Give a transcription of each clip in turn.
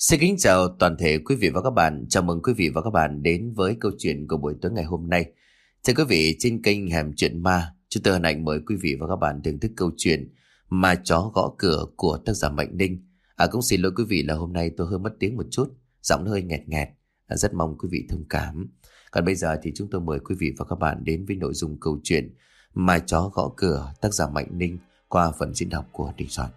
Xin kính chào toàn thể quý vị và các bạn. Chào mừng quý vị và các bạn đến với câu chuyện của buổi tối ngày hôm nay. Thưa quý vị, trên kênh Hẻm Chuyện Ma, chúng tôi hân hạnh mời quý vị và các bạn thưởng thức câu chuyện Ma Chó Gõ Cửa của tác giả Mạnh Ninh. Cũng xin lỗi quý vị là hôm nay tôi hơi mất tiếng một chút, giọng hơi nghẹt nghẹt. Rất mong quý vị thông cảm. Còn bây giờ thì chúng tôi mời quý vị và các bạn đến với nội dung câu chuyện Ma Chó Gõ Cửa tác giả Mạnh Ninh qua phần diễn đọc của Đình Soạn.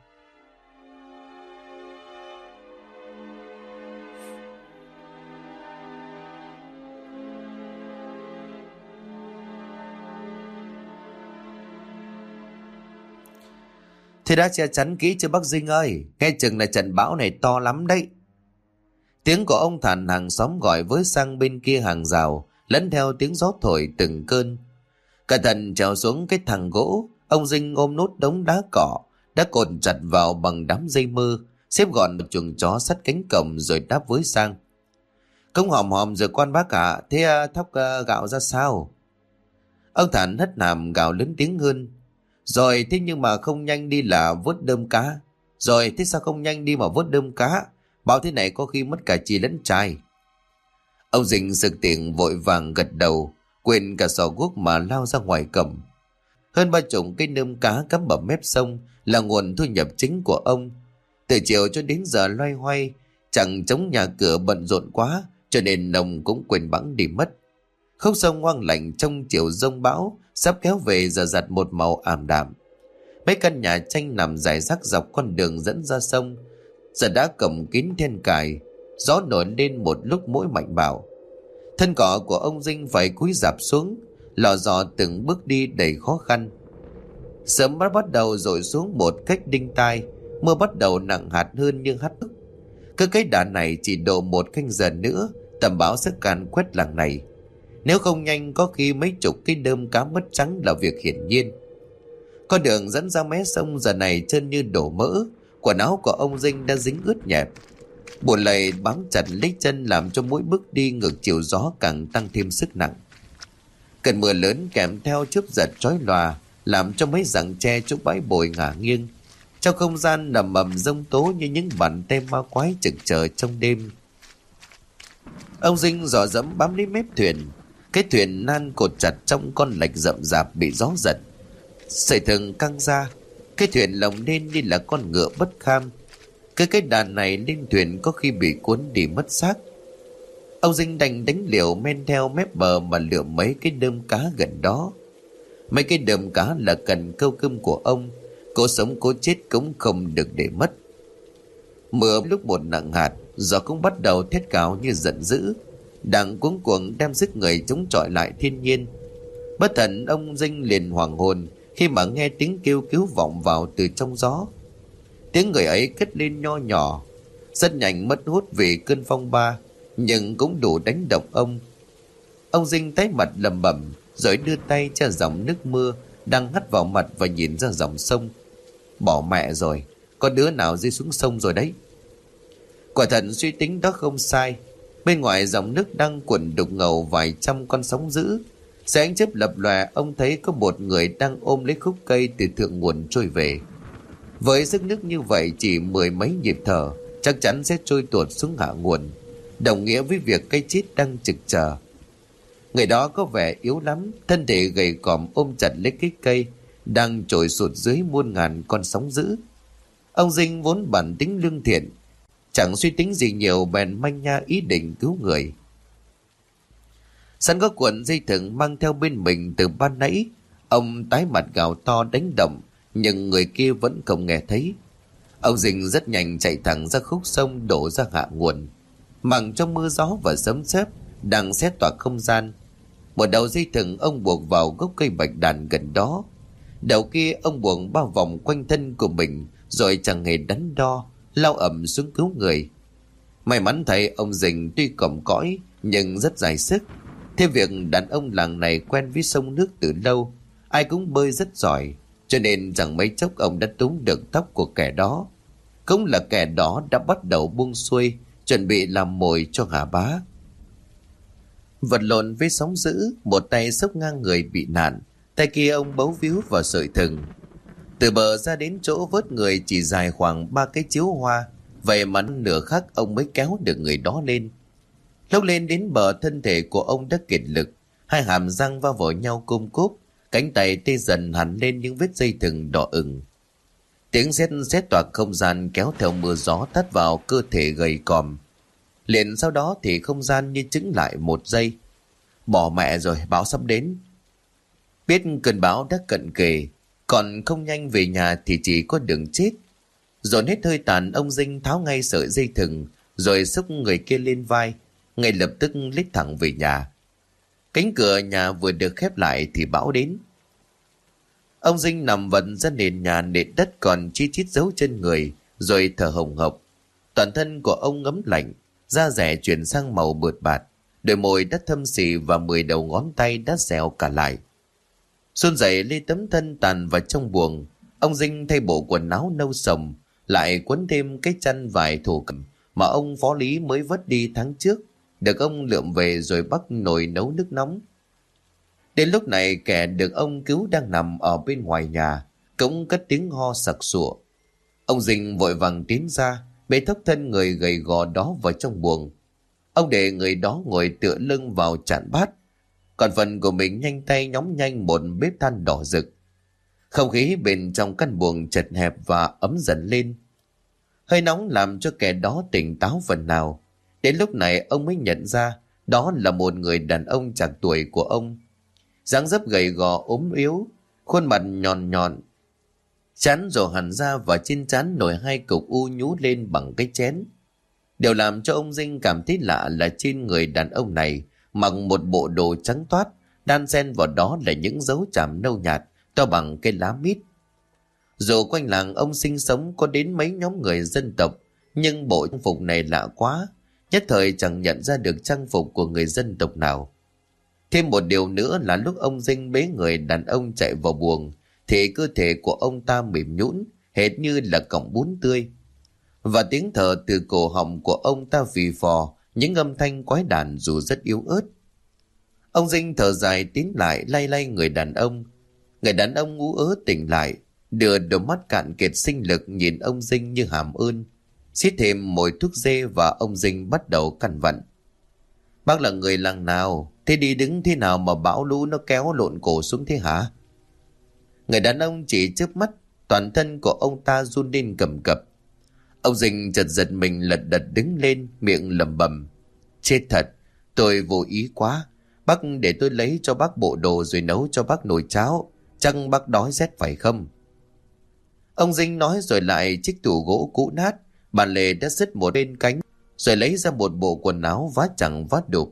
Thế đã che chắn kỹ chưa bác Dinh ơi? Nghe chừng là trận bão này to lắm đấy. Tiếng của ông Thản hàng xóm gọi với sang bên kia hàng rào, lẫn theo tiếng gió thổi từng cơn. Cả thần trèo xuống cái thằng gỗ, ông Dinh ôm nốt đống đá cỏ, đã cột chặt vào bằng đám dây mơ, xếp gọn một chuồng chó sắt cánh cổng rồi đáp với sang. Công hòm hòm rồi quan bác ạ, thế thóc gạo ra sao? Ông Thản hất hàm gào lớn tiếng hơn. Rồi thế nhưng mà không nhanh đi là vớt đơm cá. Rồi thế sao không nhanh đi mà vớt đơm cá? Bảo thế này có khi mất cả chì lẫn trai. Ông Dình sực tỉnh vội vàng gật đầu, quên cả sò guốc mà lao ra ngoài cổng. Hơn 30 cây đơm cá cắm ở mép sông là nguồn thu nhập chính của ông. Từ chiều cho đến giờ loay hoay, chẳng chống nhà cửa bận rộn quá, cho nên ông cũng quên bẵng đi mất. Khúc sông hoang lạnh trong chiều giông bão sắp kéo về giờ giặt một màu ảm đạm. Mấy căn nhà tranh nằm rải rác dọc con đường dẫn ra sông giờ đã cổng kín then cài. Gió nổi lên một lúc mỗi mạnh bạo. Thân cỏ của ông Dinh phải cúi rạp xuống, lò dò từng bước đi đầy khó khăn. Sớm bắt đầu dội xuống một cách đinh tai. Mưa bắt đầu nặng hạt hơn như hắt ức. Cứ cái đà này chỉ độ 1 canh giờ nữa tầm bão sẽ càn quét làng này. Nếu không nhanh có khi mấy chục cái đơm cá mất trắng là việc hiển nhiên. Con đường dẫn ra mé sông giờ này trơn như đổ mỡ. Quần áo của ông Dinh đã dính ướt nhẹp. Bùn lầy bám chặt lấy chân làm cho mỗi bước đi ngược chiều gió càng tăng thêm sức nặng. Cơn mưa lớn kèm theo chớp giật chói lòa làm cho mấy rặng tre chỗ bãi bồi ngả nghiêng. Trong không gian nằm ầm giông tố như những bàn tay ma quái trực chờ trong đêm. Ông Dinh dò dẫm bám lấy mép thuyền. Cái thuyền nan cột chặt trong con lạch rậm rạp bị gió giật. Sợi thừng căng ra. Cái thuyền lồng lên như là con ngựa bất kham. Cái đàn này lên thuyền có khi bị cuốn đi mất xác. Ông Dinh đành đánh liều men theo mép bờ mà lựa mấy cái đơm cá gần đó. Mấy cái đơm cá là cần câu cơm của ông. Cố sống cố chết cũng không được để mất. Mưa lúc một nặng hạt, gió cũng bắt đầu thét gào như giận dữ. Đang cuống cuồng đem sức người chống chọi lại thiên nhiên. Bất thần ông Dinh liền hoàng hồn khi mà nghe tiếng kêu cứu vọng vào từ trong gió. Tiếng người ấy cất lên nho nhỏ, rất nhanh mất hút vì cơn phong ba, nhưng cũng đủ đánh động ông. Ông Dinh tái mặt lẩm bẩm rồi đưa tay che dòng nước mưa đang hắt vào mặt và nhìn ra dòng sông. Bỏ mẹ rồi, có đứa nào rơi xuống sông rồi đấy. Quả thật suy tính đó không sai. Bên ngoài dòng nước đang cuộn đục ngầu vài trăm con sóng dữ. Dưới ánh chớp lập lòe, ông thấy có một người đang ôm lấy khúc cây từ thượng nguồn trôi về. Với sức nước như vậy chỉ 10 mấy nhịp thở chắc chắn sẽ trôi tuột xuống hạ nguồn, đồng nghĩa với việc cái chết đang trực chờ. Người đó có vẻ yếu lắm, thân thể gầy còm ôm chặt lấy cái cây đang trồi sụt dưới muôn ngàn con sóng dữ. Ông Dinh vốn bản tính lương thiện, chẳng suy tính gì nhiều bèn manh nha ý định cứu người. Sẵn có cuộn dây thừng mang theo bên mình từ ban nãy, ông tái mặt gào to đánh động, nhưng người kia vẫn không nghe thấy. Ông Dinh rất nhanh chạy thẳng ra khúc sông đổ ra hạ nguồn, mặc trong mưa gió và sấm sét đang xé toạc không gian. Một đầu dây thừng ông buộc vào gốc cây bạch đàn gần đó, đầu kia ông buộc bao vòng quanh thân của mình rồi chẳng hề đắn đo lao ầm xuống cứu người. May mắn thay ông Dình tuy còm cõi nhưng rất dài sức. Thêm việc đàn ông làng này quen với sông nước từ lâu, ai cũng bơi rất giỏi, cho nên chẳng mấy chốc ông đã túm được tóc của kẻ đó. Cũng là kẻ đó đã bắt đầu buông xuôi, chuẩn bị làm mồi cho Hà Bá. Vật lộn với sóng dữ, một tay xốc ngang người bị nạn, tay kia ông bấu víu vào sợi thừng. Từ bờ ra đến chỗ vớt người chỉ dài khoảng 3 cái chiếu hoa, Vậy mà nửa khắc ông mới kéo được người đó lên. Lúc lên đến bờ, thân thể của ông đã kiệt lực, hai hàm răng va vào nhau côm cốp, cánh tay tê dần hẳn lên những vết dây thừng đỏ ửng. Tiếng sét sét toạc không gian kéo theo mưa gió tát vào cơ thể gầy còm. Liền sau đó thì không gian như chững lại một giây. Bỏ mẹ rồi, bão sắp đến. Biết cơn bão đã cận kề, còn không nhanh về nhà thì chỉ có đường chết. Dồn hết hơi tàn, ông Dinh tháo ngay sợi dây thừng, rồi xúc người kia lên vai, ngay lập tức lít thẳng về nhà. Cánh cửa nhà vừa được khép lại thì bão đến. Ông Dinh nằm vật ra nền nhà, nền đất còn chi chít dấu chân người, rồi thở hồng hộc. Toàn thân của ông ngấm lạnh, da rẻ chuyển sang màu bượt bạt, đôi môi đã thâm xì và 10 đầu ngón tay đã xẹo cả lại. Xuân dậy lê tấm thân tàn vào trong buồng, ông Dinh thay bộ quần áo nâu sồng, lại quấn thêm cái chăn vải thổ cẩm mà ông Phó Lý mới vớt đi tháng trước, được ông lượm về rồi bắt nồi nấu nước nóng. Đến lúc này, kẻ được ông cứu đang nằm ở bên ngoài nhà, cũng cất tiếng ho sặc sụa. Ông Dinh vội vàng tiến ra, bế thốc thân người gầy gò đó vào trong buồng. Ông để người đó ngồi tựa lưng vào chạn bát, còn phần của mình nhanh tay nhóm nhanh một bếp than đỏ rực. Không khí bên trong căn buồng chật hẹp và ấm dần lên. Hơi nóng làm cho kẻ đó tỉnh táo phần nào. Đến lúc này ông mới nhận ra đó là một người đàn ông trạc tuổi của ông. Dáng dấp gầy gò ốm yếu, khuôn mặt nhọn nhọn, trán rổ hẳn ra và trên trán nổi hai cục u nhú lên bằng cái chén. Điều làm cho ông Dinh cảm thấy lạ là trên người đàn ông này mặc một bộ đồ trắng toát, đan xen vào đó là những dấu chàm nâu nhạt to bằng cây lá mít. Dù quanh làng ông sinh sống có đến mấy nhóm người dân tộc, nhưng bộ trang phục này lạ quá, nhất thời chẳng nhận ra được trang phục của người dân tộc nào. Thêm một điều nữa là lúc ông Dinh bế người đàn ông chạy vào buồng thì cơ thể của ông ta mềm nhũn, hệt như là cọng bún tươi. Và tiếng thở từ cổ họng của ông ta phì phò, những âm thanh quái đản dù rất yếu ớt. Ông Dinh thở dài tiến lại lay lay người đàn ông. Người đàn ông ú ớ tỉnh lại, đưa đôi mắt cạn kiệt sinh lực nhìn ông Dinh như hàm ơn. Xít thêm mồi thuốc dê và ông Dinh bắt đầu căn vặn. Bác là người làng nào? Thế đi đứng thế nào mà bão lũ nó kéo lộn cổ xuống thế hả? Người đàn ông chỉ chớp mắt, toàn thân của ông ta run lên cầm cập. Ông Dinh chợt giật mình lật đật đứng lên, miệng lẩm bẩm: chết thật, tôi vô ý quá. Bác để tôi lấy cho bác bộ đồ rồi nấu cho bác nồi cháo. Chắc bác đói rét phải không? Ông Dinh nói rồi lại chiếc tủ gỗ cũ nát, bàn lề đã xứt một bên cánh, rồi lấy ra một bộ quần áo vá chẳng vá đục.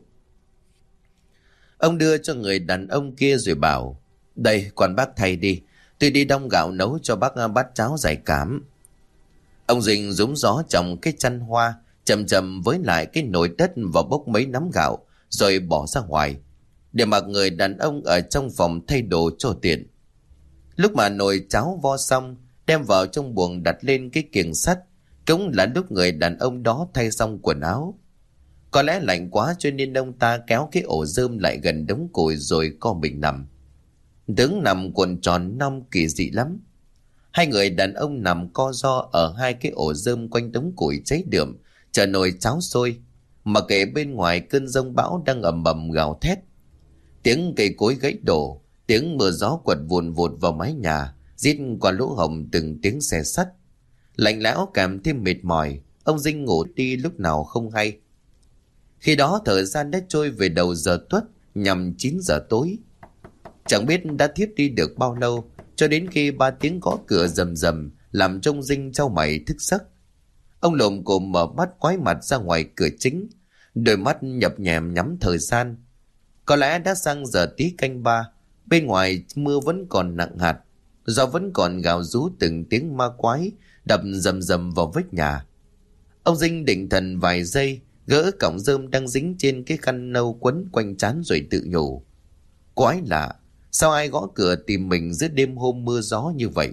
Ông đưa cho người đàn ông kia rồi bảo: đây, còn bác thay đi, tôi đi đong gạo nấu cho bác bát cháo giải cảm. Ông Dinh rúm gió trong cái chăn hoa, chầm chầm với lại cái nồi đất và bốc mấy nắm gạo, rồi bỏ ra ngoài, để mặc người đàn ông ở trong phòng thay đồ cho tiện. Lúc mà nồi cháo vo xong, đem vào trong buồng đặt lên cái kiềng sắt, cũng là lúc người đàn ông đó thay xong quần áo. Có lẽ lạnh quá cho nên ông ta kéo cái ổ rơm lại gần đống củi rồi co mình nằm. Tướng nằm cuộn tròn năm kỳ dị lắm. Hai người đàn ông nằm co ro ở hai cái ổ rơm quanh đống củi cháy đượm, chờ nồi cháo sôi. Mà kệ bên ngoài cơn giông bão đang ầm ầm gào thét. Tiếng cây cối gãy đổ, tiếng mưa gió quật vùn vụt vào mái nhà, rít qua lỗ hổng từng tiếng xe sắt. Lạnh lẽo kèm thêm mệt mỏi, ông Dinh ngủ đi lúc nào không hay. Khi đó thời gian đã trôi về đầu giờ tuất, nhằm 9 giờ tối. Chẳng biết đã thiếp đi được bao lâu, cho đến khi 3 tiếng gõ cửa rầm rầm làm cho ông Dinh chau mày thức giấc. Ông lồm cồm mở mắt quái mặt ra ngoài cửa chính, đôi mắt nhập nhèm nhắm thời gian. Có lẽ đã sang giờ tí canh 3, bên ngoài mưa vẫn còn nặng hạt, gió vẫn còn gào rú từng tiếng ma quái đập rầm rầm vào vách nhà. Ông Dinh định thần vài giây, gỡ cọng rơm đang dính trên cái khăn nâu quấn quanh trán rồi tự nhủ: quái lạ, sao ai gõ cửa tìm mình giữa đêm hôm mưa gió như vậy?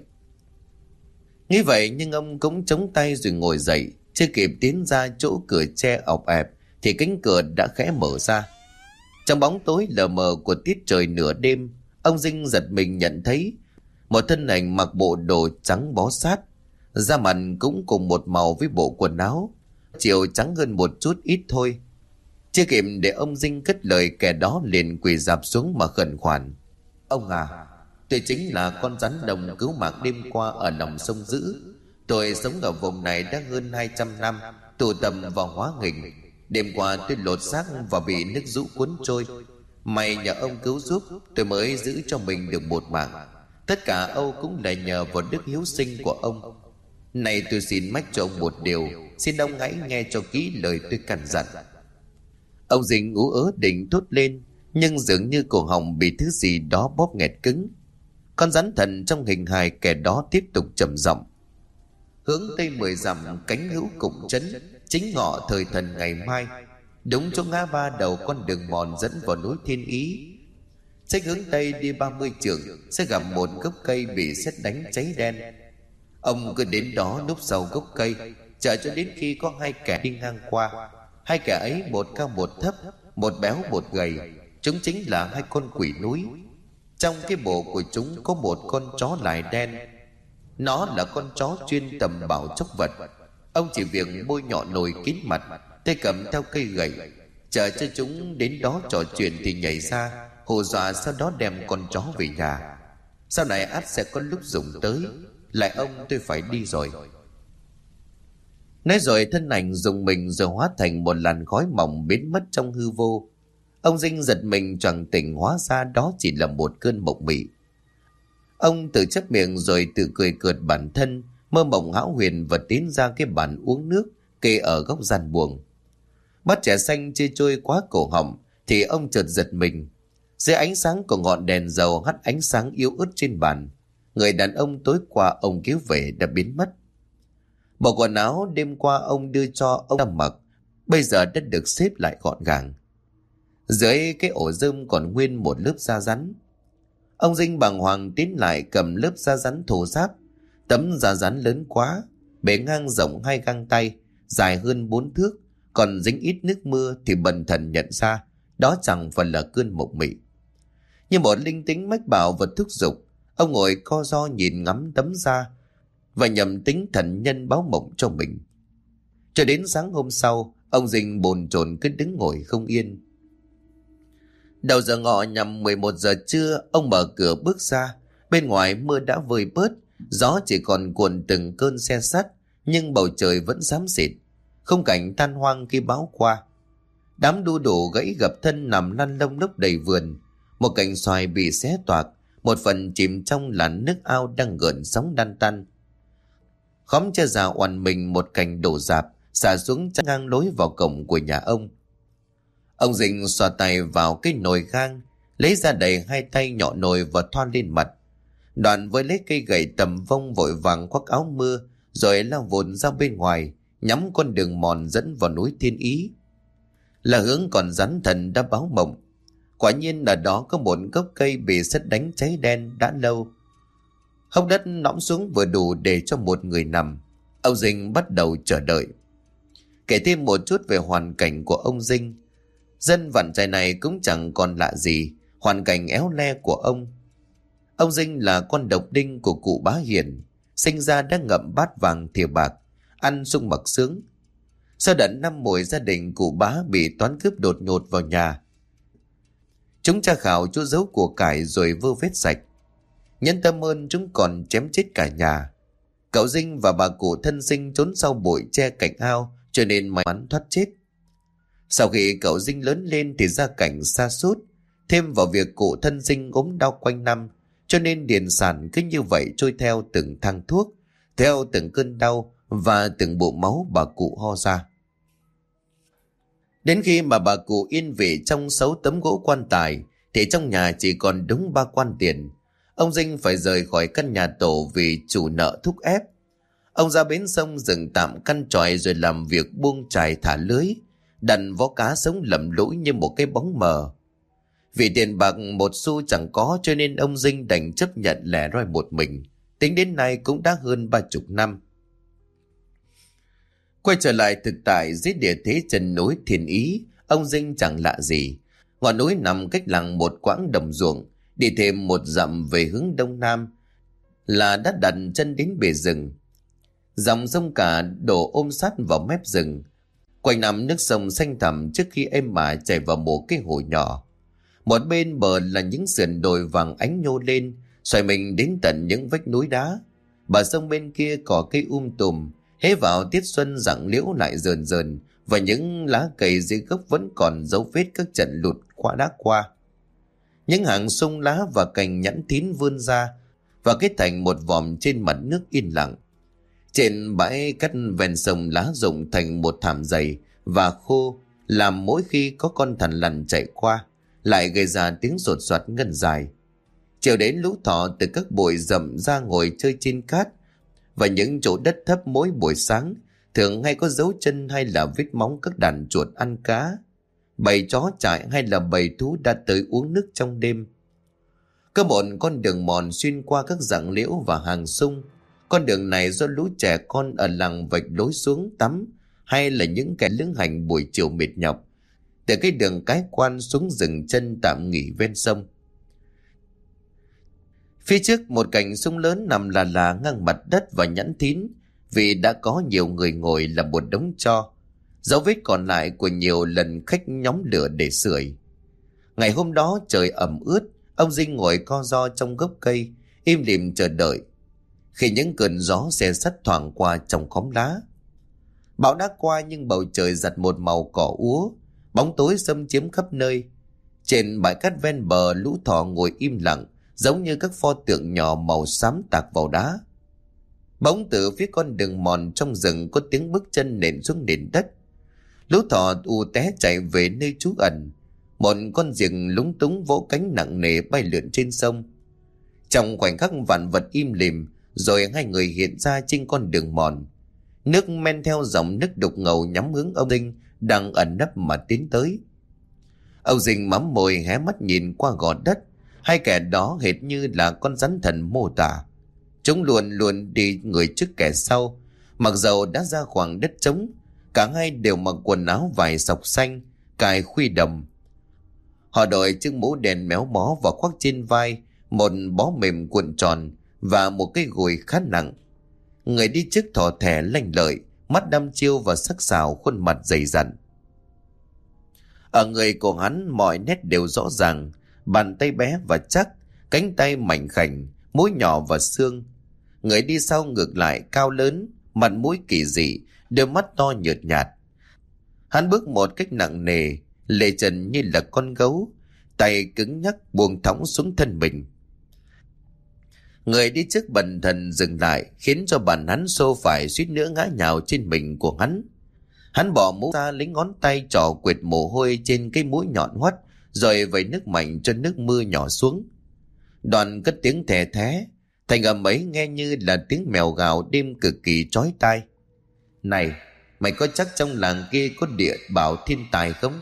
Nghĩ vậy nhưng ông cũng chống tay rồi ngồi dậy, chưa kịp tiến ra chỗ cửa tre ọp ẹp thì cánh cửa đã khẽ mở ra. Trong bóng tối lờ mờ của tiết trời nửa đêm, ông Dinh giật mình nhận thấy một thân ảnh mặc bộ đồ trắng bó sát, da mặt cũng cùng một màu với bộ quần áo, chiều trắng hơn một chút ít thôi. Chưa kịp để ông Dinh cất lời, kẻ đó liền quỳ rạp xuống mà khẩn khoản: "Ông à, tôi chính là con rắn đồng cứu mạng đêm qua ở lòng sông Dữ. Tôi sống ở vùng này đã hơn 200 năm, tụ tập vào hóa hình. Đêm qua tôi lột xác và bị nước dữ cuốn trôi. May nhờ ông cứu giúp, tôi mới giữ cho mình được một mạng. Tất cả Âu cũng là nhờ vào đức hiếu sinh của ông. Này tôi xin mách cho ông một điều, xin ông hãy nghe cho kỹ lời tôi căn dặn." Ông Dinh ú ớ định thốt lên, nhưng dường như cổ họng bị thứ gì đó bóp nghẹt cứng. Con rắn thần trong hình hài kẻ đó tiếp tục trầm giọng: "Hướng tây 10 dặm cánh hữu cùng trấn, chính ngọ thời thần ngày mai, đúng chỗ ngã ba đầu con đường mòn dẫn vào núi Thiên Ý. Sách hướng tây đi 30 trượng sẽ gặp một gốc cây bị sét đánh cháy đen. Ông cứ đến đó núp sau gốc cây, chờ cho đến khi có hai kẻ đi ngang qua. Hai kẻ ấy một cao một thấp, một béo một gầy, chúng chính là hai con quỷ núi. Trong cái bộ của chúng có một con chó lài đen. Nó là con chó chuyên tầm bảo chốc vật. Ông chỉ việc bôi nhọ nồi kín mặt, tay cầm theo cây gậy, chờ cho chúng đến đó trò chuyện thì nhảy ra hù dọa, sau đó đem con chó về nhà. Sau này ắt sẽ có lúc dùng tới. Lại ông, tôi phải đi rồi." Nói rồi thân ảnh dùng mình rồi hóa thành một làn khói mỏng biến mất trong hư vô. Ông Dinh giật mình choàng tỉnh, hóa ra đó chỉ là một cơn mộng mị. Ông tự chép miệng rồi tự cười cợt bản thân, mơ mộng hão huyền và tiến ra cái bàn uống nước kê ở góc gian buồng. Bát trà xanh chưa trôi quá cổ họng thì ông chợt giật mình. Dưới ánh sáng của ngọn đèn dầu hắt ánh sáng yếu ớt trên bàn, người đàn ông tối qua ông cứu về đã biến mất. Bộ quần áo đêm qua ông đưa cho ông ta mặc bây giờ đã được xếp lại gọn gàng. Dưới cái ổ rơm còn nguyên một lớp da rắn. Ông Dinh bàng hoàng tiến lại cầm lớp da rắn thô ráp. Tấm da rắn lớn quá, bề ngang rộng 2 găng tay, dài hơn 4 thước, còn dính ít nước mưa thì bần thần nhận ra đó chẳng phải là cơn mộng mị. Như một linh tính mách bảo và thúc giục, ông ngồi co ro nhìn ngắm tấm da và nhầm tính thần nhân báo mộng cho mình. Cho đến sáng hôm sau, ông Dinh bồn chồn cứ đứng ngồi không yên. Đầu giờ ngọ nhằm 11 giờ trưa, ông mở cửa bước ra. Bên ngoài mưa đã vơi bớt, gió chỉ còn cuộn từng cơn se sắt, nhưng bầu trời vẫn xám xịt. Khung cảnh tan hoang khi bão qua. Đám đu đủ gãy gập thân nằm lăn lông lốc đầy vườn. Một cành xoài bị xé toạc, một phần chìm trong làn nước ao đang gợn sóng đan tăn. Khóm tre già oằn mình một cành đổ rạp, xả xuống chắn ngang lối vào cổng của nhà ông. Ông Dinh xoa tay vào cái nồi gang, lấy ra đầy 2 tay nhọ nồi và thoa lên mặt. Đoạn với lấy cây gậy tầm vông vội vàng khoác áo mưa, rồi lao vụn ra bên ngoài, nhắm con đường mòn dẫn vào núi Thiên Ý. Là hướng còn rắn thần đã báo mộng. Quả nhiên ở đó có một gốc cây bị sét đánh cháy đen đã lâu. Hốc đất nõm xuống vừa đủ để cho một người nằm. Ông Dinh bắt đầu chờ đợi. Kể thêm một chút về hoàn cảnh của ông Dinh. Dân vạn trại này cũng chẳng còn lạ gì hoàn cảnh éo le của ông. Ông Dinh là con độc đinh của cụ Bá Hiền, sinh ra đã ngậm bát vàng thìa bạc, ăn sung mặc sướng. Sau đợt năm mùi, gia đình cụ Bá bị toán cướp đột ngột vào nhà. Chúng tra khảo chỗ giấu của cải rồi vơ vét sạch. Nhân tâm ơn chúng còn chém chết cả nhà. Cậu Dinh và bà cụ thân sinh trốn sau bụi tre cạnh ao, cho nên may mắn thoát chết. Sau khi cậu Dinh lớn lên thì gia cảnh sa sút, thêm vào việc cụ thân sinh ốm đau quanh năm, cho nên điền sản cứ như vậy trôi theo từng thang thuốc, theo từng cơn đau và từng bộ máu bà cụ ho ra. Đến khi mà bà cụ yên vị trong 6 tấm gỗ quan tài thì trong nhà chỉ còn đúng 3 quan tiền. Ông Dinh phải rời khỏi căn nhà tổ vì chủ nợ thúc ép. Ông ra bến sông dừng tạm căn tròi rồi làm việc buông chài thả lưới, đặt vó cá sống lầm lũi như một cái bóng mờ. Vì tiền bạc một xu chẳng có cho nên ông Dinh đành chấp nhận lẻ loi một mình. Tính đến nay cũng đã hơn 30 năm. Quay trở lại thực tại dưới địa thế chân núi Thiên Ý, ông Dinh chẳng lạ gì. Ngọn núi nằm cách làng một quãng đồng ruộng, đi thêm 1 dặm về hướng đông nam là đã đặt chân đến bề rừng. Dòng sông cả đổ ôm sát vào mép rừng. Quanh năm nước sông xanh thẳm trước khi êm ả chảy vào một cái hồ nhỏ. Một bên bờ là những sườn đồi vàng ánh nhô lên, xoay mình đến tận những vách núi đá. Bờ sông bên kia cỏ cây tùm, hễ vào tiết xuân rặng liễu lại rờn rờn, và những lá cây dưới gốc vẫn còn dấu vết các trận lụt đã qua. Những hàng sung lá và cành nhẵn thín vươn ra và kết thành một vòm trên mặt nước yên lặng. Trên bãi cát ven sông, lá rụng thành một thảm dày và khô, làm mỗi khi có con thằn lằn chạy qua lại gây ra tiếng sột soạt ngân dài. Chiều đến, lũ thỏ từ các bụi rậm ra ngồi chơi trên cát, và những chỗ đất thấp mỗi buổi sáng thường hay có dấu chân hay là vết móng các đàn chuột ăn cá. Bầy chó trại hay là bầy thú đã tới uống nước trong đêm. Có một con đường mòn xuyên qua các rặng liễu và hàng sung. Con đường này do lũ trẻ con ở làng vạch lối xuống tắm, hay là những kẻ lữ hành buổi chiều mệt nhọc, từ cái đường cái quan xuống dừng chân tạm nghỉ ven sông. Phía trước một cành sung lớn nằm là ngang mặt đất và nhẵn thín, vì đã có nhiều người ngồi là một đống tro, dấu vết còn lại của nhiều lần khách nhóm lửa để sưởi. Ngày hôm đó trời ẩm ướt, ông Dinh ngồi co ro trong gốc cây, im lìm chờ đợi. Khi những cơn gió xe sắt thoảng qua trong khóm lá, bão đã qua nhưng bầu trời giặt một màu cỏ úa, bóng tối xâm chiếm khắp nơi. Trên bãi cát ven bờ, lũ thỏ ngồi im lặng, giống như các pho tượng nhỏ màu xám tạc vào đá. Bỗng từ phía con đường mòn trong rừng có tiếng bước chân nện xuống nền đất. Lũ thỏ té chạy về nơi trú ẩn. Một con diều lúng túng vỗ cánh nặng nề bay lượn trên sông. Trong khoảnh khắc vạn vật im lìm, rồi hai người hiện ra trên con đường mòn. Nước men theo dòng nước đục ngầu nhắm hướng ông Dinh đang ẩn nấp mà tiến tới. Ông Dinh mắm môi hé mắt nhìn qua gò đất. Hai kẻ đó hệt như là con rắn thần mô tả. Chúng luôn luôn đi người trước kẻ sau, mặc dầu đã ra khoảng đất trống. Cả hai đều mặc quần áo vải sọc xanh, cài khuy đầm. Họ đội chiếc mũ đèn méo mó và khoác trên vai một bó mềm cuộn tròn và một cái gùi khá nặng. Người đi trước thỏ thẻ lanh lợi, mắt đăm chiêu và sắc sảo, khuôn mặt dày dặn. Ở người của hắn mọi nét đều rõ ràng, bàn tay bé và chắc, cánh tay mảnh khảnh, mũi nhỏ và xương. Người đi sau ngược lại cao lớn, mặt mũi kỳ dị, đôi mắt to nhợt nhạt. Hắn bước một cách nặng nề, lê chân như là con gấu, tay cứng nhắc buông thõng xuống thân mình. Người đi trước bần thần dừng lại, khiến cho bàn hắn xô phải suýt nữa ngã nhào trên mình của hắn. Hắn bỏ mũ ra, lấy ngón tay trỏ quệt mồ hôi trên cái mũi nhọn hoắt, rồi vẩy nước mạnh cho nước mưa nhỏ xuống. Đoàn cất tiếng thè thé, thành âm ấy nghe như là tiếng mèo gào đêm cực kỳ chói tai. Này, mày có chắc trong làng kia có địa bảo thiên tài không?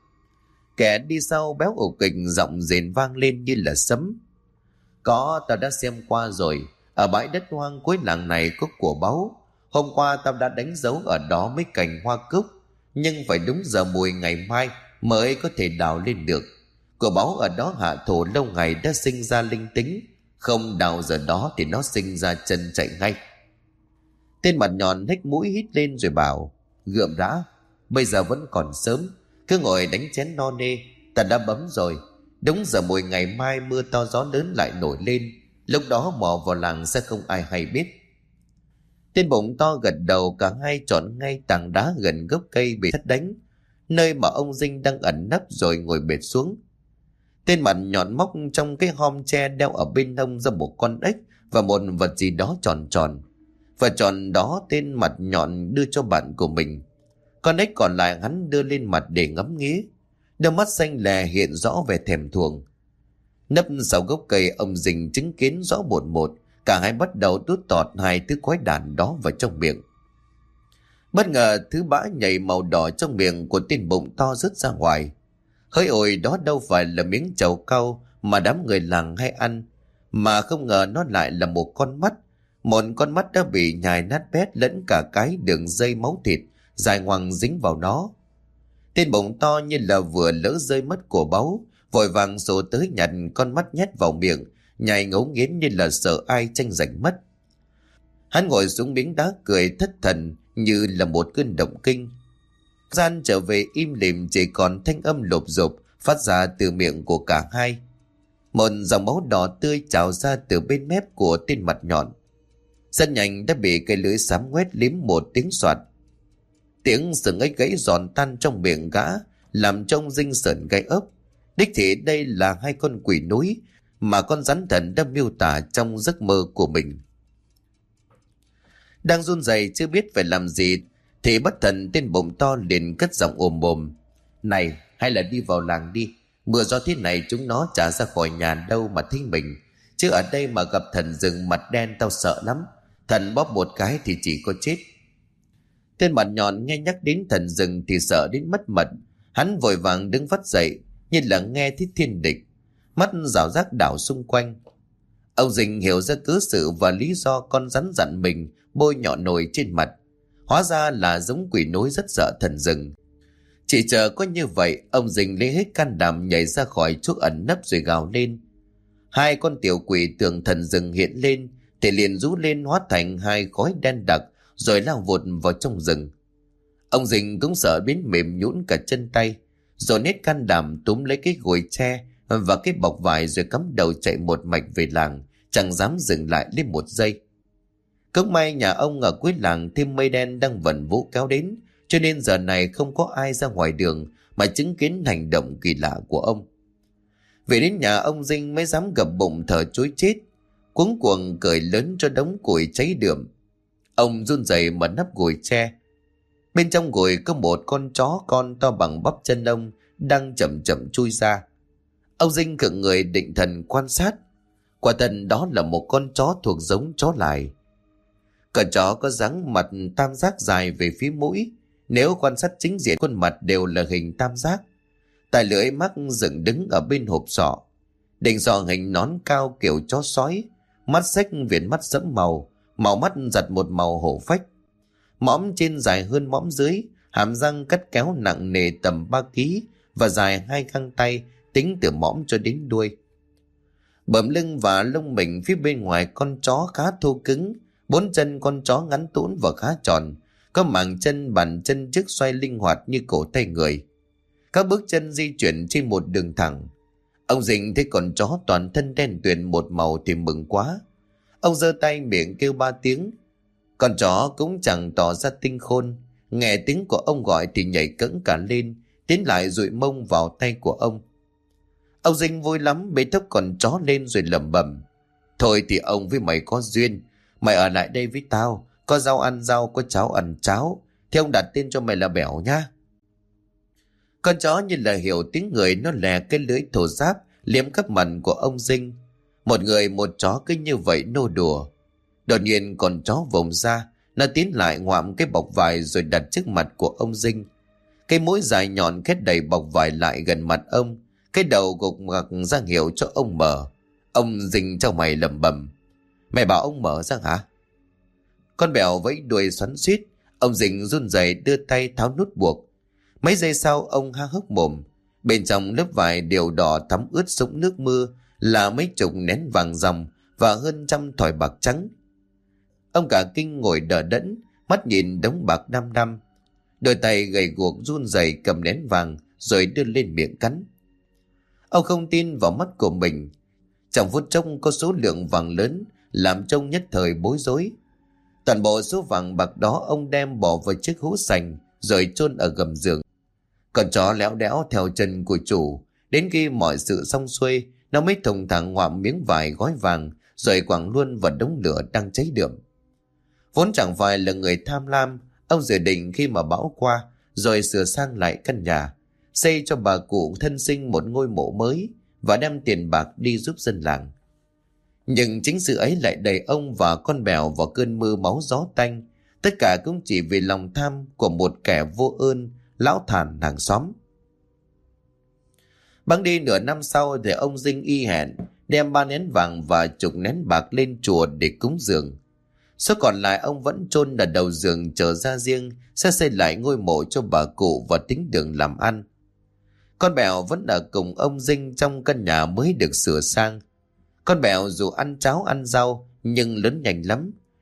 Kẻ đi sau béo ổ kịch giọng rền vang lên như là sấm. Có, tao đã xem qua rồi. Ở bãi đất hoang cuối làng này có của báu. Hôm qua tao đã đánh dấu ở đó mấy cành hoa cúc, nhưng phải đúng giờ mùi ngày mai mới có thể đào lên được. Của báu ở đó hạ thổ lâu ngày đã sinh ra linh tính, không đào giờ đó thì nó sinh ra chân chạy ngay. Tên mặt nhọn hếch mũi hít lên rồi bảo: Gượm đã, bây giờ vẫn còn sớm, cứ ngồi đánh chén no nê. Ta đã bấm rồi, đúng giờ mùi ngày mai mưa to gió lớn lại nổi lên, lúc đó mò vào làng sẽ không ai hay biết. Tên bụng to gật đầu, cả hai chọn ngay tảng đá gần gốc cây bị sét đánh, nơi mà ông Dinh đang ẩn nấp, rồi ngồi bệt xuống. Tên mặt nhọn móc trong cái hòm tre đeo ở bên hông ra một con ếch và một vật gì đó tròn tròn. Vật tròn đó tên mặt nhọn đưa cho bạn của mình. Con ếch còn lại hắn đưa lên mặt để ngắm nghía. Đôi mắt xanh lè hiện rõ vẻ thèm thuồng. Nấp sau gốc cây, ông Dinh chứng kiến rõ một. Cả hai bắt đầu đút tọt hai thứ quái đản đó vào trong miệng. Bất ngờ thứ bã nhầy màu đỏ trong miệng của tên bụng to rớt ra ngoài. Hỡi ôi, đó đâu phải là miếng trầu cau mà đám người làng hay ăn, mà không ngờ nó lại là một con mắt. Một con mắt đã bị nhai nát bét, lẫn cả cái đường dây máu thịt dài ngoằng dính vào nó. Tên bụng to như là vừa lỡ rơi mất của báu, vội vàng sổ tới nhặt con mắt nhét vào miệng, nhai ngấu nghiến như là sợ ai tranh giành mất. Hắn ngồi xuống miếng đá cười thất thần như là một cơn động kinh. Gian trở về im lìm, chỉ còn thanh âm lộp rộp phát ra từ miệng của cả hai. Một dòng máu đỏ tươi trào ra từ bên mép của tên mặt nhọn. Rất nhanh đã bị cây lưỡi xám ngoét liếm một tiếng soạt. Tiếng sừng ấy gãy giòn tan trong miệng gã, làm trông Dinh sởn gai ốc. Đích thị đây là hai con quỷ núi mà con rắn thần đã miêu tả trong giấc mơ của mình. Đang run rẩy chưa biết phải làm gì thì bất thần tên bụng to liền cất giọng ồm ồm: "Này, hay là đi vào làng đi. Mưa gió thế này chúng nó chả ra khỏi nhà đâu mà thấy mình. Chứ ở đây mà gặp thần rừng mặt đen tao sợ lắm. Thần bóp một cái thì chỉ có chết." Tên mặt nhọn nghe nhắc đến thần rừng thì sợ đến mất mật. Hắn vội vàng đứng vắt dậy như là nghe thấy thiên địch, mắt rảo rác đảo xung quanh. Ông Dình hiểu ra cớ sự và lý do con rắn dặn mình bôi nhọ nồi trên mặt. Hóa ra là giống quỷ núi rất sợ thần rừng. Chỉ chờ có như vậy, ông Dình lấy hết can đảm nhảy ra khỏi chỗ ẩn nấp rồi gào lên. Hai con tiểu quỷ tưởng thần rừng hiện lên thì liền rú lên hóa thành hai khói đen đặc rồi lao vụt vào trong rừng. Ông Dình cũng sợ biến mềm nhũn cả chân tay, rồi hết can đảm túm lấy cái gùi tre và cái bọc vải rồi cắm đầu chạy một mạch về làng, chẳng dám dừng lại lên một giây. Cũng may nhà ông ở cuối làng thêm mây đen đang vần vũ kéo đến, cho nên giờ này không có ai ra ngoài đường mà chứng kiến hành động kỳ lạ của ông. Về đến nhà ông Dinh mới dám gập bụng thở chối chết, cuống cuồng cười lớn cho đống củi cháy đượm. Ông run rẩy mở nắp gùi tre. Bên trong gùi có một con chó con to bằng bắp chân ông đang chậm chậm chui ra. Ông Dinh khựng người định thần quan sát. Quả thật đó là một con chó thuộc giống chó lài. Con chó có dáng mặt tam giác dài về phía mũi. Nếu quan sát chính diện khuôn mặt đều là hình tam giác. Tai lưỡi mắc dựng đứng ở bên hộp sọ. Đỉnh sọ hình nón cao kiểu chó sói. Mắt xếch viền mắt sẫm màu, màu mắt giật một màu hổ phách. Mõm trên dài hơn mõm dưới, hàm răng cắt kéo nặng nề tầm 3 ký và dài 2 găng tay tính từ mõm cho đến đuôi. Bẩm lưng và lông mình phía bên ngoài con chó khá thô cứng, 4 chân con chó ngắn tũn và khá tròn, có màng chân bàn chân trước xoay linh hoạt như cổ tay người. Các bước chân di chuyển trên một đường thẳng. Ông Dình thấy con chó toàn thân đen tuyền một màu thì mừng quá. Ông giơ tay miệng kêu 3 tiếng. Con chó cũng chẳng tỏ ra tinh khôn, nghe tiếng của ông gọi thì nhảy cẫng cả lên, tiến lại dụi mông vào tay của ông. Ông Dinh vui lắm bế thốc con chó lên rồi lẩm bẩm: "Thôi thì ông với mày có duyên, mày ở lại đây với tao, có rau ăn rau, có cháo ăn cháo, thì ông đặt tên cho mày là Bẻo nhá." Con chó như là hiểu tiếng người, nó lè cái lưỡi thổ giáp liếm khắp mặt của ông Dinh. Một người một chó cứ như vậy nô đùa. Đột nhiên con chó vùng ra, nó tiến lại ngoạm cái bọc vải rồi đặt trước mặt của ông Dinh. Cái mũi dài nhọn khét đầy bọc vải lại gần mặt ông, cái đầu gục ngặc ra hiệu cho ông mở. Ông Dinh trong mày lẩm bẩm: "Mày bảo ông mở ra hả?" Con Bẻo vẫy đuôi xoắn xuýt. Ông Dinh run rẩy đưa tay tháo nút buộc. Mấy giây sau ông há hốc mồm. Bên trong lớp vải đều đỏ thắm ướt sũng nước mưa là mấy chục nén vàng ròng và hơn trăm thỏi bạc trắng. Ông cả kinh ngồi đờ đẫn, mắt nhìn đống bạc đăm đăm. Đôi tay gầy guộc run rẩy cầm nén vàng rồi đưa lên miệng cắn. Ông không tin vào mắt của mình. Trong phút chốc có số lượng vàng lớn làm trông nhất thời bối rối. Toàn bộ số vàng bạc đó ông đem bỏ vào chiếc hũ sành rồi chôn ở gầm giường. Con chó léo đẽo theo chân của chủ. Đến khi mọi sự xong xuôi, nó mới thùng thẳng ngoạm miếng vải gói vàng rồi quẳng luôn vào đống lửa đang cháy đượm. Vốn chẳng phải là người tham lam, ông dự định khi mà bão qua rồi sửa sang lại căn nhà, xây cho bà cụ thân sinh một ngôi mộ mới và đem tiền bạc đi giúp dân làng. Nhưng chính sự ấy lại đẩy ông và con Bẻo vào cơn mưa máu gió tanh, tất cả cũng chỉ vì lòng tham của một kẻ vô ơn, lão thản hàng xóm. Bẵng đi nửa năm sau thì ông Dinh y hẹn đem 3 nén vàng và chục nén bạc lên chùa để cúng dường. Số còn lại ông vẫn chôn ở đầu giường chờ ra riêng sẽ xây lại ngôi mộ cho bà cụ và tính đường làm ăn. Con Bẻo vẫn ở cùng ông Dinh trong căn nhà mới được sửa sang. Con Bẻo dù ăn cháo ăn rau nhưng lớn nhanh lắm.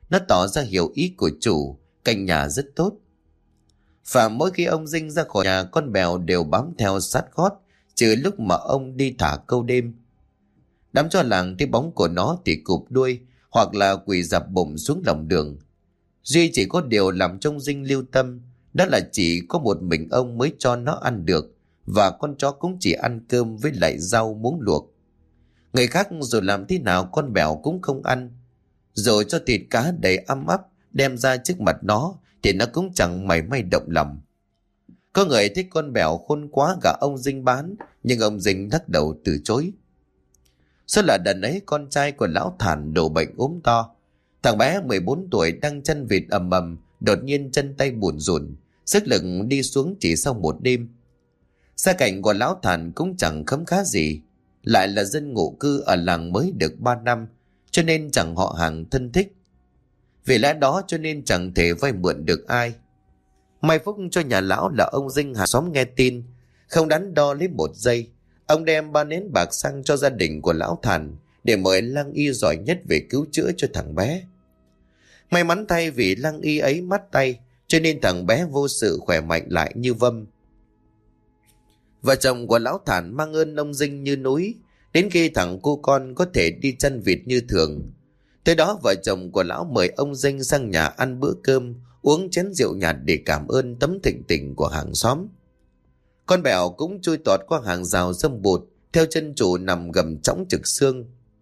Nó tỏ ra hiểu ý của chủ, canh nhà rất tốt. Và mỗi khi ông Dinh ra khỏi nhà, con mèo đều bám theo sát gót, trừ lúc mà ông đi thả câu đêm. Đám cho làng thấy bóng của nó thì cụp đuôi hoặc là quỳ dạp bụng xuống lòng đường. Duy chỉ có điều làm trong Dinh lưu tâm, đó là chỉ có một mình ông mới cho nó ăn được, và con chó cũng chỉ ăn cơm với lại rau muống luộc. Người khác dù làm thế nào con mèo cũng không ăn. Rồi cho thịt cá đầy ăm ắp đem ra trước mặt nó thì nó cũng chẳng mảy may động lòng. Có người thích con mèo khôn quá cả ông Dinh bán, nhưng ông Dinh lắc đầu từ chối. Số là đợt ấy con trai của lão Thản đổ bệnh ốm to. Thằng bé 14 tuổi đang chăn vịt ầm ầm, đột nhiên chân tay buồn rùn, sức lực đi xuống chỉ sau một đêm. Gia cảnh của lão Thản cũng chẳng khấm khá gì, lại là dân ngụ cư ở làng mới được 3 năm, cho nên chẳng họ hàng thân thích. Vì lẽ đó cho nên chẳng thể vay mượn được ai. May phúc cho nhà lão là ông Dinh hàng xóm nghe tin, không đắn đo lấy một giây, ông đem 3 nén bạc sang cho gia đình của lão Thản để mời lăng y giỏi nhất về cứu chữa cho thằng bé. May mắn thay vì lăng y ấy mắt tay, cho nên thằng bé vô sự khỏe mạnh lại như vâm. Vợ chồng của lão Thản mang ơn ông Dinh như núi, đến khi thằng cu con có thể đi chăn vịt như thường. Tới đó vợ chồng của lão mời ông Dinh sang nhà ăn bữa cơm, uống chén rượu nhạt để cảm ơn tấm thịnh tình của hàng xóm. Con mèo cũng chui tọt qua hàng rào râm bụt, theo chân chủ nằm gầm trõng trực xương.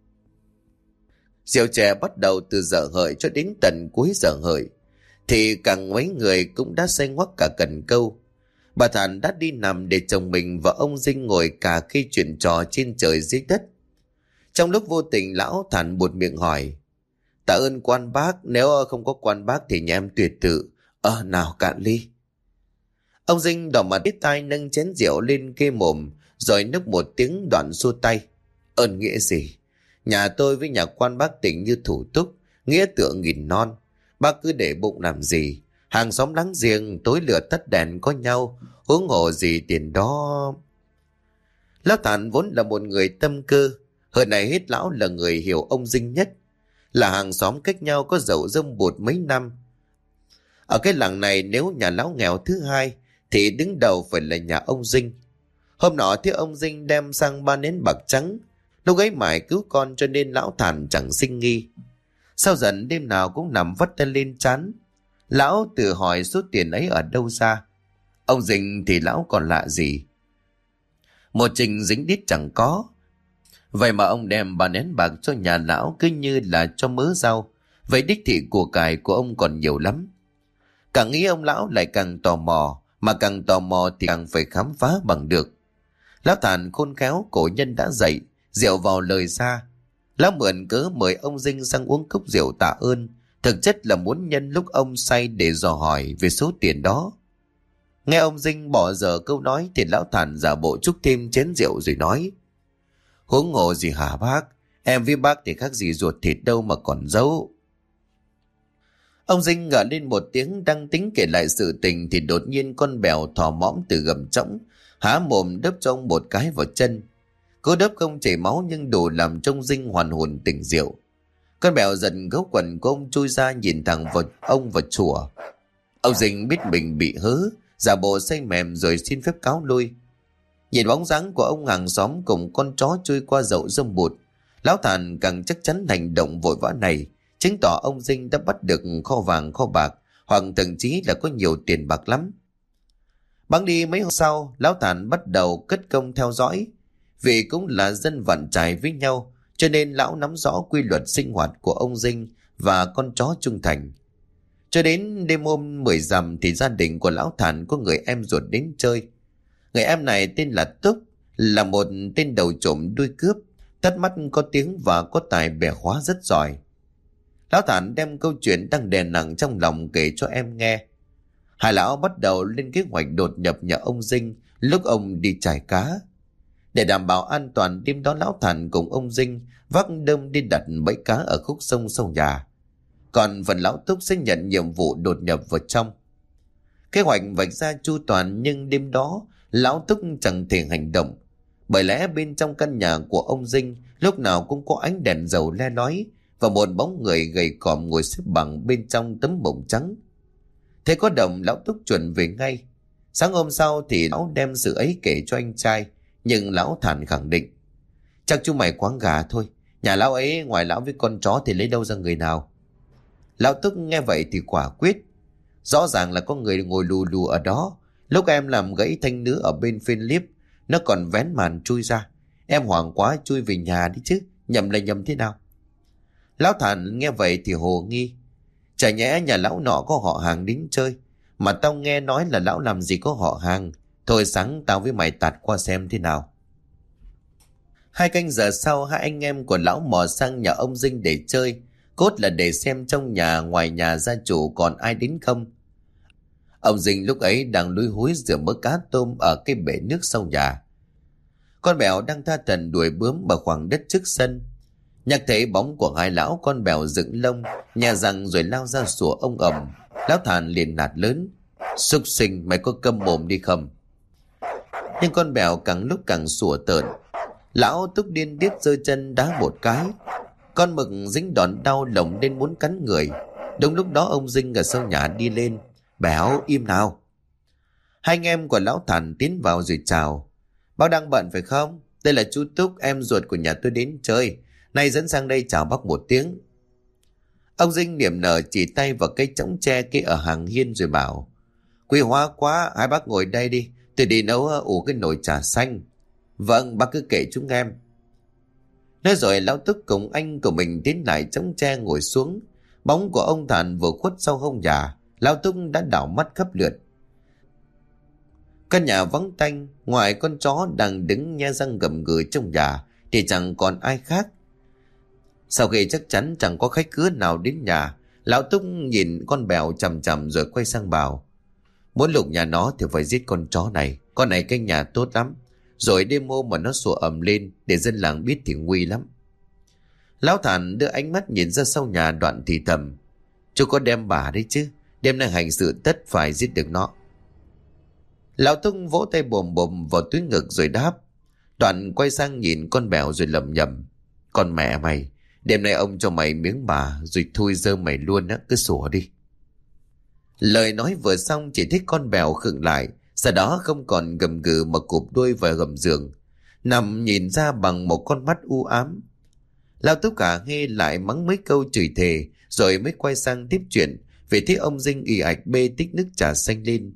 Rượu chè bắt đầu từ giờ hợi cho đến tận cuối giờ hợi, thì càng mấy người cũng đã say ngoắc cả cần câu. Bà Thản đã đi nằm để chồng mình và ông Dinh ngồi cả khi chuyện trò trên trời dưới đất. Trong lúc vô tình lão Thản buột miệng hỏi: "Tạ ơn quan bác, nếu không có quan bác thì nhà em tuyệt tự. Nào cạn ly." Ông Dinh đỏ mặt tít tai nâng chén rượu lên kê mồm, rồi nức một tiếng đoạn xua tay: "Ơn nghĩa gì? Nhà tôi với nhà quan bác tình như thủ túc, nghĩa tựa nghìn non. Bác cứ để bụng làm gì? Hàng xóm láng giềng tối lửa tắt đèn có nhau, huống hồ gì tiền đó." Lão Thản vốn là một người tâm cơ, hơn này hết lão là người hiểu ông Dinh nhất. Là hàng xóm cách nhau có dậu dông bụt mấy năm. Ở cái làng này nếu nhà lão nghèo thứ hai thì đứng đầu phải là nhà ông Dinh. Hôm nọ thì ông Dinh đem sang 3 nén bạc trắng, lúc ấy mải cứu con cho nên lão Thản chẳng sinh nghi. Sau dần đêm nào cũng nằm vắt tay lên trán. Lão tự hỏi số tiền ấy ở đâu ra. Ông Dinh thì lão còn lạ gì, một trình dính đít chẳng có. Vậy mà ông đem 3 nén bạc cho nhà lão cứ như là cho mớ rau. Vậy đích thị của cải của ông còn nhiều lắm. Càng nghĩ ông lão lại càng tò mò, mà càng tò mò thì càng phải khám phá bằng được. Lão Thản khôn khéo, cổ nhân đã dạy, rượu vào lời ra. Lão mượn cớ mời ông Dinh sang uống cốc rượu tạ ơn, thực chất là muốn nhân lúc ông say để dò hỏi về số tiền đó. Nghe ông Dinh bỏ dở câu nói thì lão Thản giả bộ trúc thêm chén rượu rồi nói: "Huống hồ gì hả bác? Em với bác thì khác gì ruột thịt đâu mà còn giấu." Ông Dinh ngả lên một tiếng đang tính kể lại sự tình thì đột nhiên con mèo thò mõm từ gầm trống, há mồm đớp cho ông một cái vào chân. Cú đớp không chảy máu nhưng đủ làm trông Dinh hoàn hồn tỉnh rượu. Con mèo giận gấu quần của ông chui ra nhìn thẳng vào ông và chùa. Ông Dinh biết mình bị hớ, giả bộ say mềm rồi xin phép cáo lui. Nhìn bóng dáng của ông hàng xóm cùng con chó chui qua dậu râm bụt, lão Thản càng chắc chắn hành động vội vã này chứng tỏ ông Dinh đã bắt được kho vàng kho bạc, hoặc thậm chí là có nhiều tiền bạc lắm. Bẵng đi mấy hôm sau, lão Thản bắt đầu cất công theo dõi. Vì cũng là dân vặn trải với nhau, cho nên lão nắm rõ quy luật sinh hoạt của ông Dinh và con chó trung thành. Cho đến đêm hôm 10 rằm thì gia đình của lão Thản có người em ruột đến chơi. Người em này tên là Túc, là một tên đầu trộm đuôi cướp, tắt mắt có tiếng và có tài bẻ khóa rất giỏi. Lão Thản đem câu chuyện đang đè nặng trong lòng kể cho em nghe. Hai lão bắt đầu lên kế hoạch đột nhập nhà ông Dinh lúc ông đi chài cá. Để đảm bảo an toàn, đêm đó lão Thản cùng ông Dinh vác đơm đi đặt bẫy cá ở khúc sông sau nhà. Còn phần lão Túc sẽ nhận nhiệm vụ đột nhập vào trong. Kế hoạch vạch ra chu toàn, nhưng đêm đó lão Túc chẳng thể hành động, bởi lẽ bên trong căn nhà của ông Dinh lúc nào cũng có ánh đèn dầu le lói và một bóng người gầy còm ngồi xếp bằng bên trong tấm mộng trắng. Thế có động, lão Túc chuẩn về ngay. Sáng hôm sau thì lão đem sự ấy kể cho anh trai, nhưng lão Thản khẳng định: chắc chú mày quáng gà thôi, nhà lão ấy ngoài lão với con chó thì lấy đâu ra người nào. Lão Túc nghe vậy thì quả quyết: rõ ràng là có người ngồi lù lù ở đó. Lúc em làm gãy thanh nứa ở bên phên liếp, nó còn vén màn chui ra. Em hoảng quá chui về nhà đi chứ, nhầm là nhầm thế nào? Lão Thản nghe vậy thì hồ nghi: chả nhẽ nhà lão nọ có họ hàng đến chơi, mà tao nghe nói là lão làm gì có họ hàng. Thôi sáng tao với mày tạt qua xem thế nào. 2 canh giờ sau, 2 anh em của lão mò sang nhà ông Dinh để chơi, cốt là để xem trong nhà ngoài nhà gia chủ còn ai đến không. Ông Dinh lúc ấy đang lúi húi rửa mớ cá tôm ở cái bể nước sau nhà. Con Bèo đang tha thẩn đuổi bướm ở khoảng đất trước sân. Nhắc thấy bóng của 2 lão, con Bèo dựng lông, nhè răng rồi lao ra sủa ông ầm. Lão Thản liền nạt lớn: súc sinh, mày có câm mồm đi không? Nhưng con Bèo càng lúc càng sủa tợn. Lão Túc điên điết giơ chân đá một cái. Con mực dính đòn đau lồng lên muốn cắn người. Đúng lúc đó ông Dinh ở sau nhà đi lên: Bèo im nào. 2 anh em của lão Thản tiến vào rồi chào: bác đang bận phải không? Đây là chú Túc, em ruột của nhà tôi đến chơi, nay dẫn sang đây chào bác một tiếng. Ông Dinh niềm nở chỉ tay vào cây chõng tre kia ở hàng hiên rồi bảo: quý hóa quá, 2 bác ngồi đây đi, tôi đi nấu ủ cái nồi trà xanh. Vâng, bác cứ kể chúng em. Nói rồi lão Túc cùng anh của mình tiến lại chõng tre ngồi xuống. Bóng của ông Thản vừa khuất sau hông nhà, lão Túc đã đảo mắt khắp lượt. Căn nhà vắng tanh, ngoài con chó đang đứng nhe răng gầm gừ trong nhà thì chẳng còn ai khác. Sau khi chắc chắn chẳng có khách khứa nào đến nhà, lão Túc nhìn con Bèo chằm chằm rồi quay sang bảo: muốn lục nhà nó thì phải giết con chó này. Con này canh nhà tốt lắm, rồi đêm hôm mà nó sủa ầm lên để dân làng biết thì nguy lắm. Lão Thản đưa ánh mắt nhìn ra sau nhà, đoạn thì thầm: chú có đem bà đấy chứ, đêm nay hành sự tất phải giết được nó. Lão Túc vỗ tay bồm bồm vào túi ngực rồi đáp. Đoạn quay sang nhìn con Bèo rồi lẩm nhẩm: con mẹ mày, đêm nay ông cho mày miếng bà rồi thui dơ mày luôn á, cứ sủa đi. Lời nói vừa xong chỉ thấy con Bèo khựng lại, sau đó không còn gầm gừ mà cụp đuôi vào gầm giường, nằm nhìn ra bằng một con mắt u ám. Lão Túc cả nghe lại mắng mấy câu chửi thề rồi mới quay sang tiếp chuyện, vì thấy ông Dinh ì ạch bê tích nước trà xanh lên.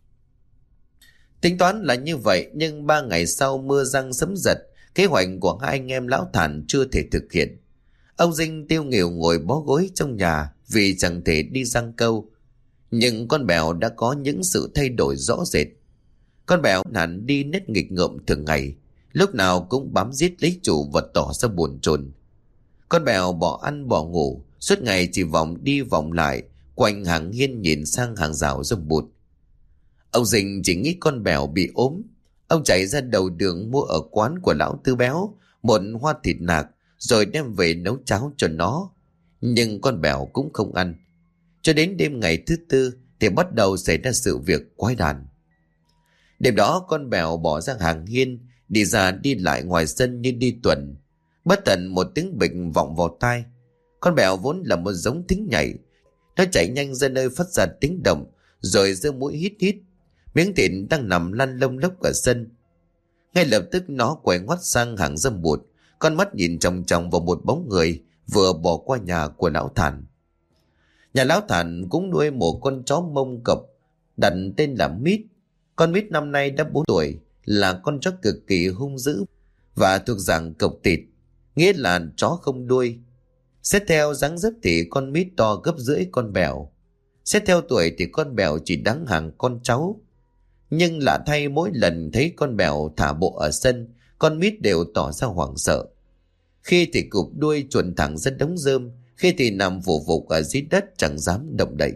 Tính toán là như vậy, nhưng 3 ngày sau mưa giăng sấm giật, kế hoạch của 2 anh em lão Thản chưa thể thực hiện. Ông Dinh tiêu nghỉu ngồi bó gối trong nhà vì chẳng thể đi giăng câu. Nhưng con Bèo đã có những sự thay đổi rõ rệt. Con Bèo hẳn đi nết nghịch ngợm thường ngày, lúc nào cũng bám giết lấy chủ và tỏ ra buồn chồn. Con Bèo bỏ ăn bỏ ngủ, suốt ngày chỉ vòng đi vòng lại quanh hàng hiên nhìn sang hàng rào rông bụt. Ông Dình chỉ nghĩ con Bèo bị ốm. Ông chạy ra đầu đường mua ở quán của lão Tư Béo một hoa thịt nạc rồi đem về nấu cháo cho nó. Nhưng con Bèo cũng không ăn. Cho đến đêm ngày thứ 4 thì bắt đầu xảy ra sự việc quái đản. Đêm đó con Bèo bỏ ra hàng hiên, đi ra đi lại ngoài sân như đi tuần. Bất tần một tiếng bịch vọng vào tai. Con Bèo vốn là một giống thính nhảy, nó chạy nhanh ra nơi phát ra tiếng động, rồi giơ mũi hít hít miếng thịt đang nằm lăn lông lốc ở sân. Ngay lập tức nó quay ngoắt sang hàng dâm bụt, con mắt nhìn chòng chòng vào một bóng người vừa bỏ qua nhà của lão Thản. Nhà lão Thản cũng nuôi một con chó Mông Cộc đặt tên là Mít. Con Mít năm nay đã 4 tuổi, là con chó cực kỳ hung dữ và thuộc dạng cộc tịt, nghĩa là chó không đuôi. Xét theo dáng dấp thì con Mít to gấp rưỡi con Bèo. Xét theo tuổi thì con Bèo chỉ đáng hàng con cháu. Nhưng lạ thay, mỗi lần thấy con Bèo thả bộ ở sân, con Mít đều tỏ ra hoảng sợ. Khi thì cụp đuôi chuồn thẳng ra đống rơm, khi thì nằm vù vục ở dưới đất chẳng dám động đậy.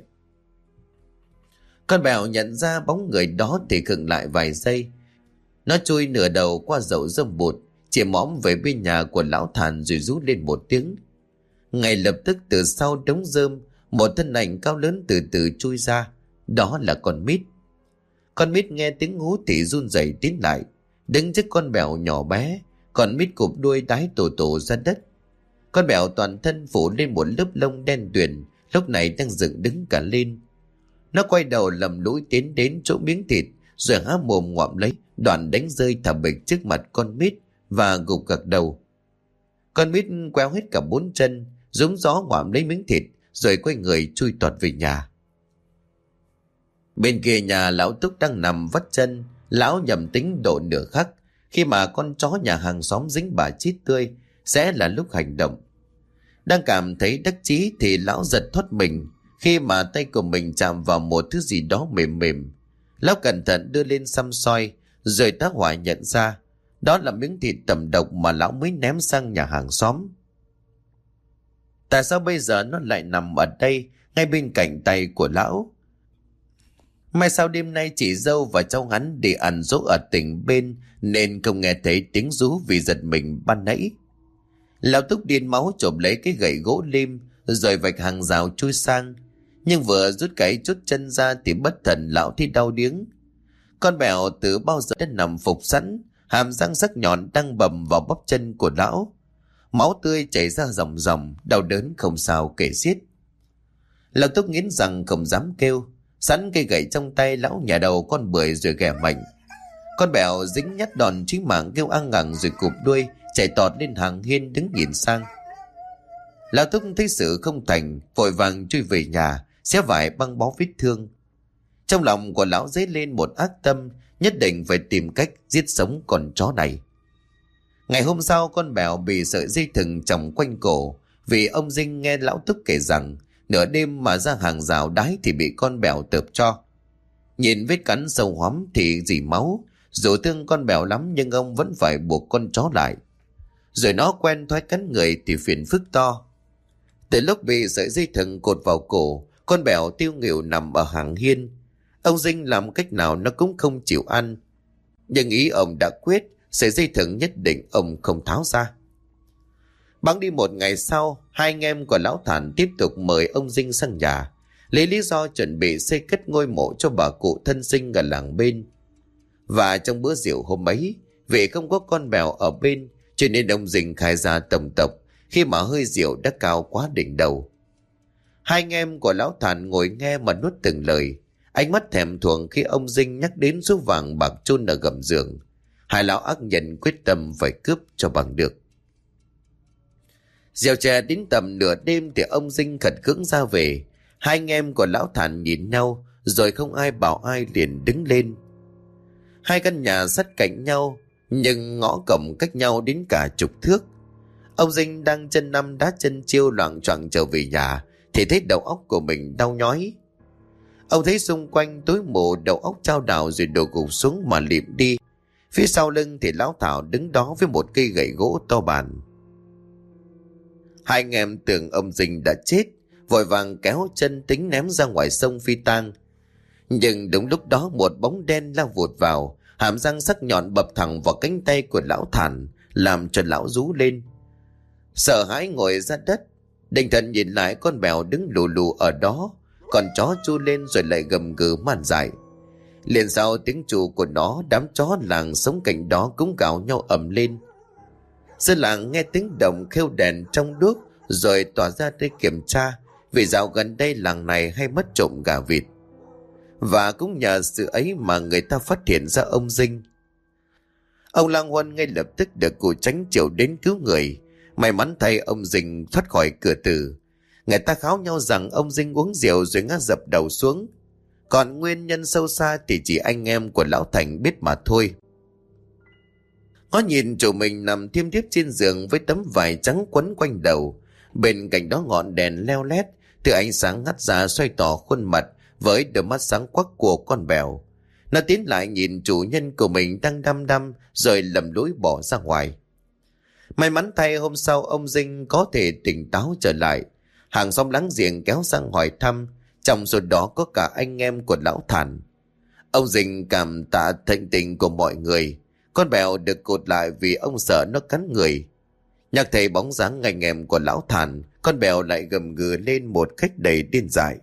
Con Bèo nhận ra bóng người đó thì khựng lại vài giây. Nó chui nửa đầu qua dậu rơm bụt, chỉ mõm về bên nhà của lão Thản rồi rú lên một tiếng. Ngay lập tức từ sau đống rơm, một thân ảnh cao lớn từ từ chui ra. Đó là con Mít. Con Mít nghe tiếng hú thì run rẩy tiến lại, đứng trước con Bèo nhỏ bé. Con Mít cụp đuôi đái tổ tổ ra đất. Con mèo toàn thân phủ lên một lớp lông đen tuyền, lúc này đang dựng đứng cả lên. Nó quay đầu lầm lũi tiến đến chỗ miếng thịt, rồi há mồm ngoạm lấy, đoạn đánh rơi thả bịch trước mặt con Mít và gục gật đầu. Con Mít queo hết cả 4 chân, rúng gió ngoạm lấy miếng thịt, rồi quay người chui toạt về nhà. Bên kia nhà, lão Túc đang nằm vắt chân. Lão nhầm tính độ nửa khắc, khi mà con chó nhà hàng xóm dính bà chít tươi sẽ là lúc hành động. Đang cảm thấy đắc chí thì lão giật thoát mình khi mà tay của mình chạm vào một thứ gì đó mềm mềm. Lão cẩn thận đưa lên xăm soi, rồi tá hỏa nhận ra đó là miếng thịt tẩm độc mà lão mới ném sang nhà hàng xóm. Tại sao bây giờ nó lại nằm ở đây, ngay bên cạnh tay của lão? May sao đêm nay chị dâu và cháu hắn đi ăn dỗ ở tỉnh bên, nên không nghe thấy tiếng rú vì giật mình ban nãy. Lão Túc điên máu chộp lấy cái gậy gỗ lim, rồi vạch hàng rào chui sang. Nhưng vừa rút cái chốt chân ra thì bất thần lão thấy đau điếng. Con mèo từ bao giờ đã nằm phục sẵn, hàm răng sắc nhọn đang bầm vào bắp chân của lão. Máu tươi chảy ra ròng ròng, đau đớn không sao kể xiết. Lão Túc nghiến răng không dám kêu, sẵn cây gậy trong tay lão nhả đầu con bưởi rồi ghẻ mạnh. Con mèo dính nhát đòn chí mạng kêu ăng ngẳng rồi cụp đuôi chạy tọt lên hàng hiên đứng nhìn sang. Lão Túc thấy sự không thành, vội vàng chui về nhà, xé vải băng bó vết thương. Trong lòng của lão dấy lên một ác tâm, nhất định phải tìm cách giết sống con chó này. Ngày hôm sau, con mèo bị sợi dây thừng chồng quanh cổ, vì ông Dinh nghe lão Túc kể rằng nửa đêm mà ra hàng rào đái thì bị con mèo tợp cho. Nhìn vết cắn sâu hoắm thì rỉ máu, dù thương con mèo lắm nhưng ông vẫn phải buộc con chó lại. Rồi nó quen thói cắn người thì phiền phức to. Từ lúc bị sợi dây thừng cột vào cổ, con mèo tiêu nghỉu nằm ở hàng hiên. Ông Dinh làm cách nào nó cũng không chịu ăn. Nhưng ý ông đã quyết, sợi dây thừng nhất định ông không tháo ra. Bẵng đi một ngày sau, hai anh em của lão Thản tiếp tục mời ông Dinh sang nhà, lấy lý do chuẩn bị xây cất ngôi mộ cho bà cụ thân sinh ở làng bên. Và trong bữa rượu hôm ấy, vì không có con mèo ở bên, cho nên ông Dinh khai ra tổng tộc khi mà hơi rượu đã cao quá đỉnh đầu. Hai anh em của lão Thản ngồi nghe mà nuốt từng lời, ánh mắt thèm thuồng khi ông Dinh nhắc đến số vàng bạc chôn ở gầm giường. Hai lão ác nhân quyết tâm phải cướp cho bằng được. Rượu chè đến tầm nửa đêm thì ông Dinh khẩn cưỡng ra về. Hai anh em của lão Thản nhìn nhau, rồi không ai bảo ai liền đứng lên. Hai căn nhà sát cạnh nhau, nhưng ngõ cổng cách nhau đến cả chục thước. Ông Dinh đang chân năm đá chân chiêu loạng choạng trở về nhà thì thấy đầu óc của mình đau nhói. Ông thấy xung quanh tối mù, đầu óc chao đảo rồi đổ gục xuống mà lịm đi. Phía sau lưng thì lão Thảo đứng đó với một cây gậy gỗ to bản. Hai anh em tưởng ông Dinh đã chết, vội vàng kéo chân tính ném ra ngoài sông phi tang. Nhưng đúng lúc đó một bóng đen lao vụt vào, hàm răng sắc nhọn bập thẳng vào cánh tay của lão Thản, làm cho lão rú lên. Sợ hãi ngồi ra đất, định thần nhìn lại con mèo đứng lù lù ở đó, còn chó chu lên rồi lại gầm gừ man dại. Liền sau tiếng chu của nó, đám chó làng sống cạnh đó cũng gào nhau ầm lên. Dân làng nghe tiếng đồng khêu đèn trong đuốc rồi tỏa ra để kiểm tra, vì dạo gần đây làng này hay mất trộm gà vịt. Và cũng nhờ sự ấy mà người ta phát hiện ra ông Dinh. Ông Lang Huân ngay lập tức được cụ Tránh triệu đến cứu người. May mắn thay ông Dinh thoát khỏi cửa tử. Người ta kháo nhau rằng ông Dinh uống rượu rồi ngã dập đầu xuống. Còn nguyên nhân sâu xa thì chỉ anh em của lão Thành biết mà thôi. Nó nhìn chủ mình nằm thiêm thiếp trên giường với tấm vải trắng quấn quanh đầu. Bên cạnh đó ngọn đèn leo lét, từ ánh sáng hắt ra xoay tỏ khuôn mặt với đôi mắt sáng quắc của con mèo. Nó tiến lại nhìn chủ nhân của mình đang đăm đăm rồi lầm lũi bỏ ra ngoài. May mắn thay hôm sau ông Dinh có thể tỉnh táo trở lại. Hàng xóm láng giềng kéo sang hỏi thăm, trong số đó có cả anh em của lão Thản. Ông Dinh cảm tạ thịnh tình của mọi người. Con mèo được cột lại vì ông sợ nó cắn người. Nhắc thấy bóng dáng anh em của lão Thản, con mèo lại gầm gừ lên một cách đầy điên dại.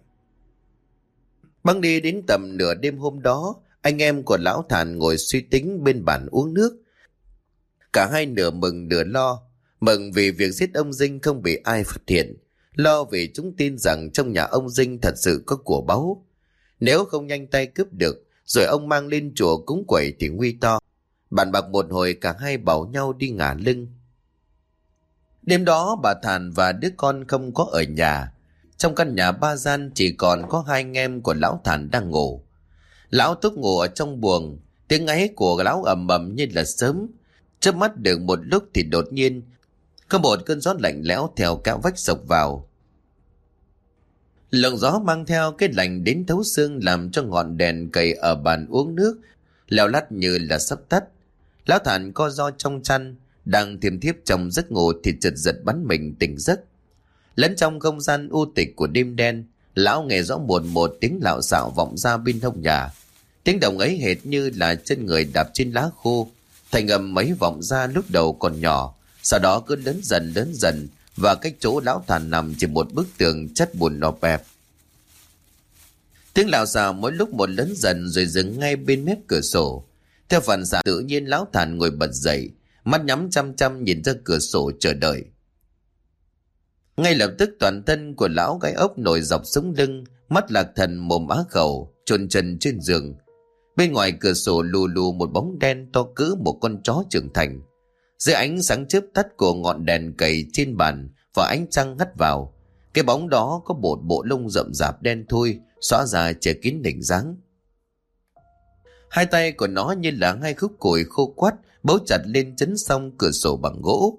Băng đi đến tầm nửa đêm hôm đó, anh em của lão Thản ngồi suy tính bên bàn uống nước. Cả hai nửa mừng nửa lo, Mừng vì việc giết ông Dinh không bị ai phát hiện, lo vì chúng tin rằng trong nhà ông Dinh thật sự có của báu. Nếu không nhanh tay cướp được, rồi ông mang lên chùa cúng quẩy thì nguy to. Bàn bạc một hồi, cả hai bảo nhau đi ngả lưng. Đêm đó bà Thàn và đứa con không có ở nhà. Trong căn nhà ba gian chỉ còn có hai anh em của lão Thàn đang ngủ. Lão Túc ngủ ở trong buồng, tiếng ngáy của lão ầm ầm như là sớm. Chớp mắt được một lúc thì đột nhiên có một cơn gió lạnh lẽo theo cả vách sộc vào. Luồng gió mang theo cái lạnh đến thấu xương, làm cho ngọn đèn cầy ở bàn uống nước leo lắt như là sắp tắt. Lão Thàn co ro trong chăn, đang thiêm thiếp trong giấc ngủ thì chợt giật bắn mình tỉnh giấc. Lẫn trong không gian u tịch của đêm đen, lão nghe rõ một tiếng lạo xạo vọng ra bên hông nhà. Tiếng động ấy hệt như là chân người đạp trên lá khô. Thành âm mấy vọng ra lúc đầu còn nhỏ, sau đó cứ lớn dần, và cách chỗ lão Thàn nằm chỉ một bức tường chất bùn nọ bẹp. Tiếng lạo xạo mỗi lúc một lớn dần rồi dừng ngay bên mép cửa sổ. Theo phản xạ tự nhiên, lão Thàn ngồi bật dậy, mắt nhắm chăm chăm nhìn ra cửa sổ chờ đợi. Ngay lập tức toàn thân của lão gai ốc nổi dọc sống lưng, mắt lạc thần mồm á khẩu, chôn chân trên giường. Bên ngoài cửa sổ lù lù một bóng đen to cỡ một con chó trưởng thành. Dưới ánh sáng chớp tắt của ngọn đèn cầy trên bàn và ánh trăng hắt vào, cái bóng đó có một bộ lông rậm rạp đen thui xõa ra che kín hình dáng. Hai tay của nó như là hai khúc củi khô quắt bấu chặt lên chấn song cửa sổ bằng gỗ.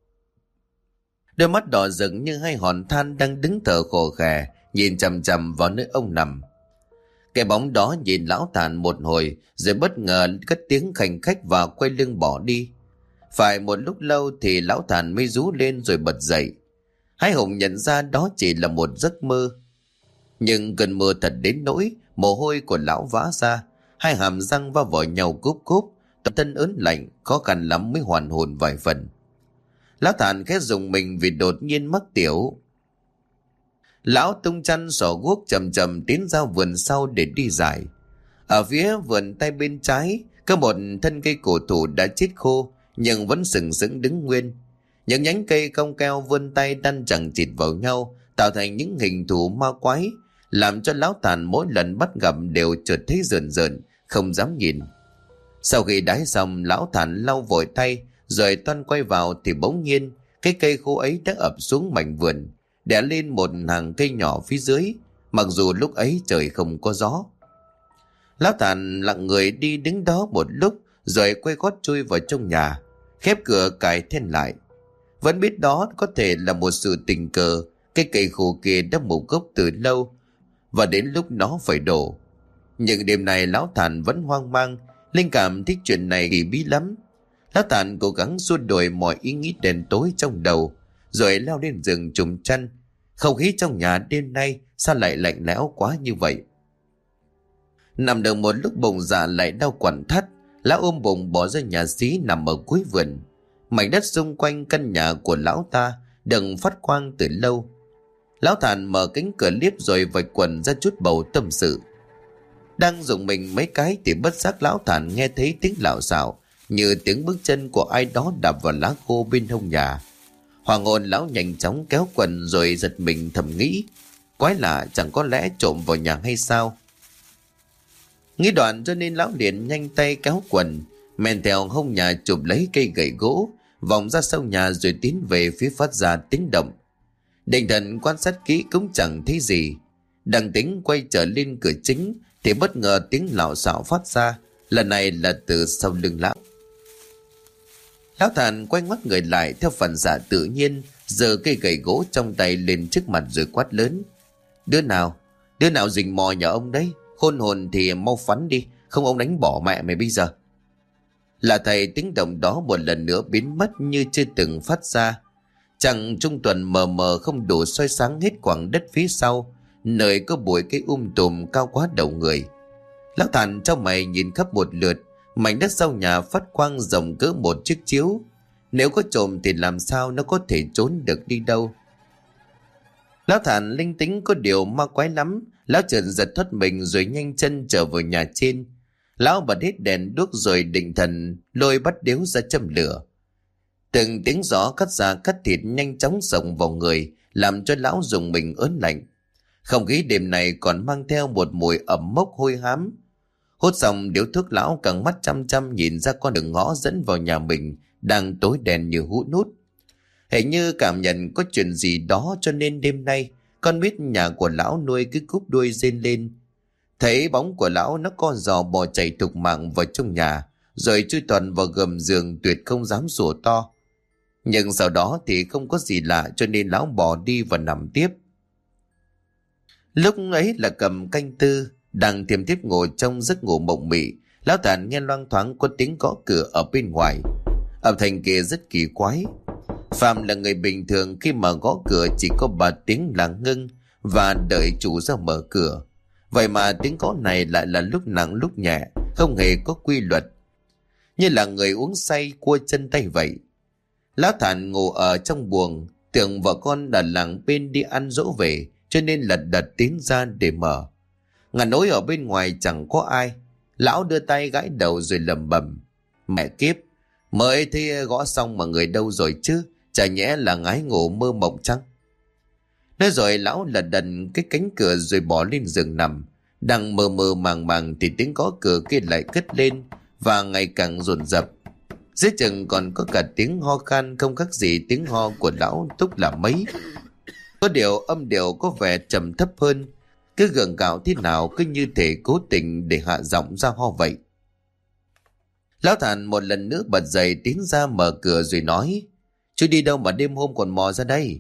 Đôi mắt đỏ rực như hai hòn than đang đứng thở khò khè nhìn chằm chằm vào nơi ông nằm. Cái bóng đó nhìn lão Thàn một hồi rồi bất ngờ cất tiếng khành khách và quay lưng bỏ đi. Phải một lúc lâu thì lão Thàn mới rú lên rồi bật dậy. Hai Hùng nhận ra đó chỉ là một giấc mơ. Nhưng cơn mơ thật đến nỗi mồ hôi của lão vã ra, hai hàm răng va vào nhau cốp cốp, toàn thân ớn lạnh, khó khăn lắm mới hoàn hồn vài phần. Lão Thàn khẽ rùng mình vì đột nhiên mắc tiểu. Lão tung chăn xỏ guốc chậm chậm tiến ra vườn sau để đi giải. Ở phía vườn tay bên trái có một thân cây cổ thụ đã chết khô nhưng vẫn sừng sững đứng nguyên. Những nhánh cây cong keo vươn tay đan chằng chịt vào nhau tạo thành những hình thù ma quái, làm cho lão Thàn mỗi lần bắt gặp đều chợt thấy rợn rợn, không dám nhìn. Sau khi đái xong, lão Thàn lau vội tay rồi toan quay vào thì bỗng nhiên cái cây khô ấy đã ập xuống mảnh vườn, đè lên một hàng cây nhỏ phía dưới, mặc dù lúc ấy trời không có gió. Lão Thàn lặng người đi đứng đó một lúc rồi quay gót chui vào trong nhà, khép cửa cài then lại. Vẫn biết đó có thể là một sự tình cờ, cái cây khô kia đã mục gốc từ lâu và đến lúc nó phải đổ. Nhưng đêm này lão Thàn vẫn hoang mang, linh cảm thích chuyện này kỳ bí lắm. Lão Thàn cố gắng xua đuổi mọi ý nghĩ đen tối trong đầu, rồi leo lên giường trùm chăn. Không khí trong nhà đêm nay sao lại lạnh lẽo quá như vậy? Nằm được một lúc bụng dạ lại đau quặn thắt, lão ôm bụng bỏ ra nhà xí nằm ở cuối vườn. Mảnh đất xung quanh căn nhà của lão ta đừng phát quang từ lâu. Lão Thàn mở cánh cửa liếp rồi vạch quần ra chút bầu tâm sự. Đang dùng mình mấy cái thì bất giác lão Thàn nghe thấy tiếng lạo xạo như tiếng bước chân của ai đó đạp vào lá khô bên hông nhà. Hoàng hồn lão nhanh chóng kéo quần rồi giật mình thầm nghĩ, quái lạ, chẳng có lẽ trộm vào nhà hay sao? Nghĩ đoạn cho nên lão liền nhanh tay kéo quần, men theo hông nhà chụp lấy cây gậy gỗ, vòng ra sau nhà rồi tiến về phía phát ra tiếng động. Định thần quan sát kỹ cũng chẳng thấy gì. Đang tính quay trở lên cửa chính thì bất ngờ tiếng lạo xạo phát ra, lần này là từ sau lưng lão. Lão Thàn quay ngoắt người lại theo phản xạ tự nhiên, giơ cây gậy gỗ trong tay lên trước mặt rồi quát lớn: Đứa nào rình mò nhà ông đấy? Khôn hồn thì mau phắn đi, không ông đánh bỏ mẹ mày bây giờ. Là thầy tiếng động đó một lần nữa biến mất như chưa từng phát ra. Chẳng trung tuần mờ mờ không đủ soi sáng hết quảng đất phía sau, nơi có bụi cây tùm cao quá đầu người. Lão Thàn trong mày nhìn khắp một lượt, mảnh đất sau nhà phát quang rộng cỡ một chiếc chiếu. Nếu có trộm thì làm sao nó có thể trốn được đi đâu? Lão Thàn linh tính có điều ma quái lắm. Lão chợt giật thoát mình rồi nhanh chân trở vào nhà trên. Lão bật hết đèn đuốc rồi định thần lôi bắt điếu ra châm lửa. Từng tiếng gió cắt da cắt thịt nhanh chóng xông vào người, làm cho lão rùng mình ớn lạnh. Không khí đêm này còn mang theo một mùi ẩm mốc hôi hám. Hút xong điếu thuốc, lão căng mắt chăm chăm nhìn ra con đường ngõ dẫn vào nhà mình đang tối đen như hũ nút. Hình như cảm nhận có chuyện gì đó cho nên đêm nay con biết nhà của lão nuôi cứ cúp đuôi rên lên. Thấy bóng của lão nó co giò bò chạy thục mạng vào trong nhà, rồi chui toàn vào gầm giường tuyệt không dám sủa to. Nhưng sau đó thì không có gì lạ cho nên lão bỏ đi và nằm tiếp. Lúc ấy là cầm canh tư, đang thiêm thiếp ngồi trong giấc ngủ mộng mị. Lão Thản nghe loang thoáng có tiếng gõ cửa ở bên ngoài. Âm thanh kia rất kỳ quái. Phạm là người bình thường, khi mà gõ cửa chỉ có 3 tiếng là ngưng và đợi chủ ra mở cửa. Vậy mà tiếng gõ này lại là lúc nặng lúc nhẹ, không hề có quy luật, như là người uống say cua chân tay vậy. Lão Thản ngủ ở trong buồng, tưởng vợ con ở làng bên đi ăn dỗ về, cho nên lật đật tiến ra để mở. Ngàn nỗi ở bên ngoài chẳng có ai. Lão đưa tay gãi đầu rồi lẩm bẩm: mẹ kiếp, mới thì gõ xong mà người đâu rồi chứ, chả nhẽ là ngái ngủ mơ mộng chăng? Nói rồi lão lật đật cái cánh cửa rồi bỏ lên giường nằm. Đang mơ mơ màng màng thì tiếng gõ cửa kia lại cất lên và ngày càng dồn dập. Dưới chừng còn có cả tiếng ho khan không khác gì tiếng ho của lão Túc là mấy. Có điều âm điệu có vẻ trầm thấp hơn, cứ gượng gạo thế nào cứ như thể cố tình để hạ giọng ra ho vậy. Lão Thản một lần nữa bật dậy tiến ra mở cửa rồi nói: chú đi đâu mà đêm hôm còn mò ra đây?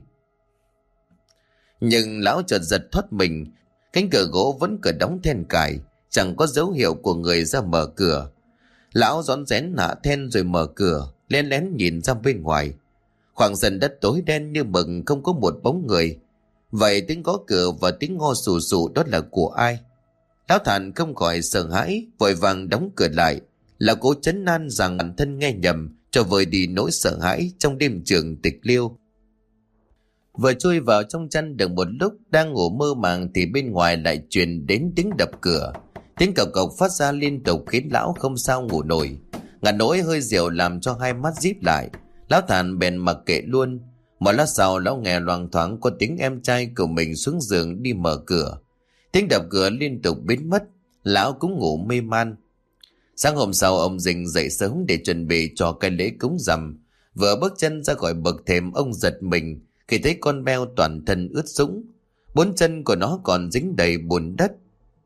Nhưng lão chợt giật thoát mình. Cánh cửa gỗ vẫn cửa đóng then cài, chẳng có dấu hiệu của người ra mở cửa. Lão rón rén hạ then rồi mở cửa, lén lén nhìn ra bên ngoài. Khoảng sân đất tối đen như mực, không có một bóng người. Vậy tiếng gõ cửa và tiếng ho sù sù đó là của ai? Lão Thản không khỏi sợ hãi, vội vàng đóng cửa lại, là cố trấn an rằng bản thân nghe nhầm cho vơi đi nỗi sợ hãi trong đêm trường tịch liêu. Vừa chui vào trong chăn được một lúc, đang ngủ mơ màng thì bên ngoài lại truyền đến tiếng đập cửa. Tiếng cộc cộc phát ra liên tục khiến lão không sao ngủ nổi. Ngàn nỗi hơi rượu làm cho hai mắt díp lại. Lão Thản bèn mặc kệ luôn. Một lát sau lão nghe loang thoáng có tiếng em trai của mình xuống giường đi mở cửa. Tiếng đập cửa liên tục biến mất, lão cũng ngủ mê man. Sáng hôm sau ông Dình dậy sớm để chuẩn bị cho cái lễ cúng rằm. Vừa bước chân ra khỏi bậc thềm, ông giật mình khi thấy con beo toàn thân ướt sũng, 4 chân của nó còn dính đầy bùn đất.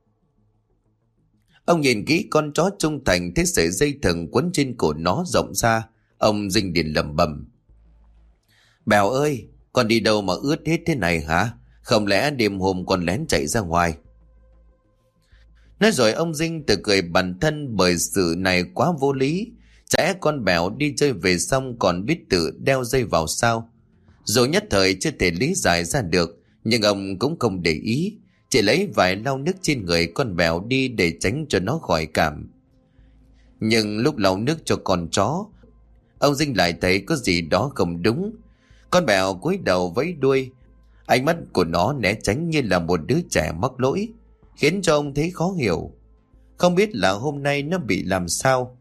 Ông nhìn kỹ con chó trung thành, thấy sợi dây thừng quấn trên cổ nó rộng ra. Ông Dình liền lẩm bẩm: Bèo ơi, con đi đâu mà ướt hết thế này hả? Không lẽ đêm hôm con lén chạy ra ngoài? Nói rồi ông Dinh tự cười bản thân bởi sự này quá vô lý. Chả con Bèo đi chơi về xong còn biết tự đeo dây vào sao? Dù nhất thời chưa thể lý giải ra được, nhưng ông cũng không để ý, chỉ lấy vài lau nước trên người con Bèo đi để tránh cho nó khỏi cảm. Nhưng lúc lau nước cho con chó, ông Dinh lại thấy có gì đó không đúng. Con Bèo cúi đầu vẫy đuôi, ánh mắt của nó né tránh như là một đứa trẻ mắc lỗi, khiến cho ông thấy khó hiểu. Không biết là hôm nay nó bị làm sao.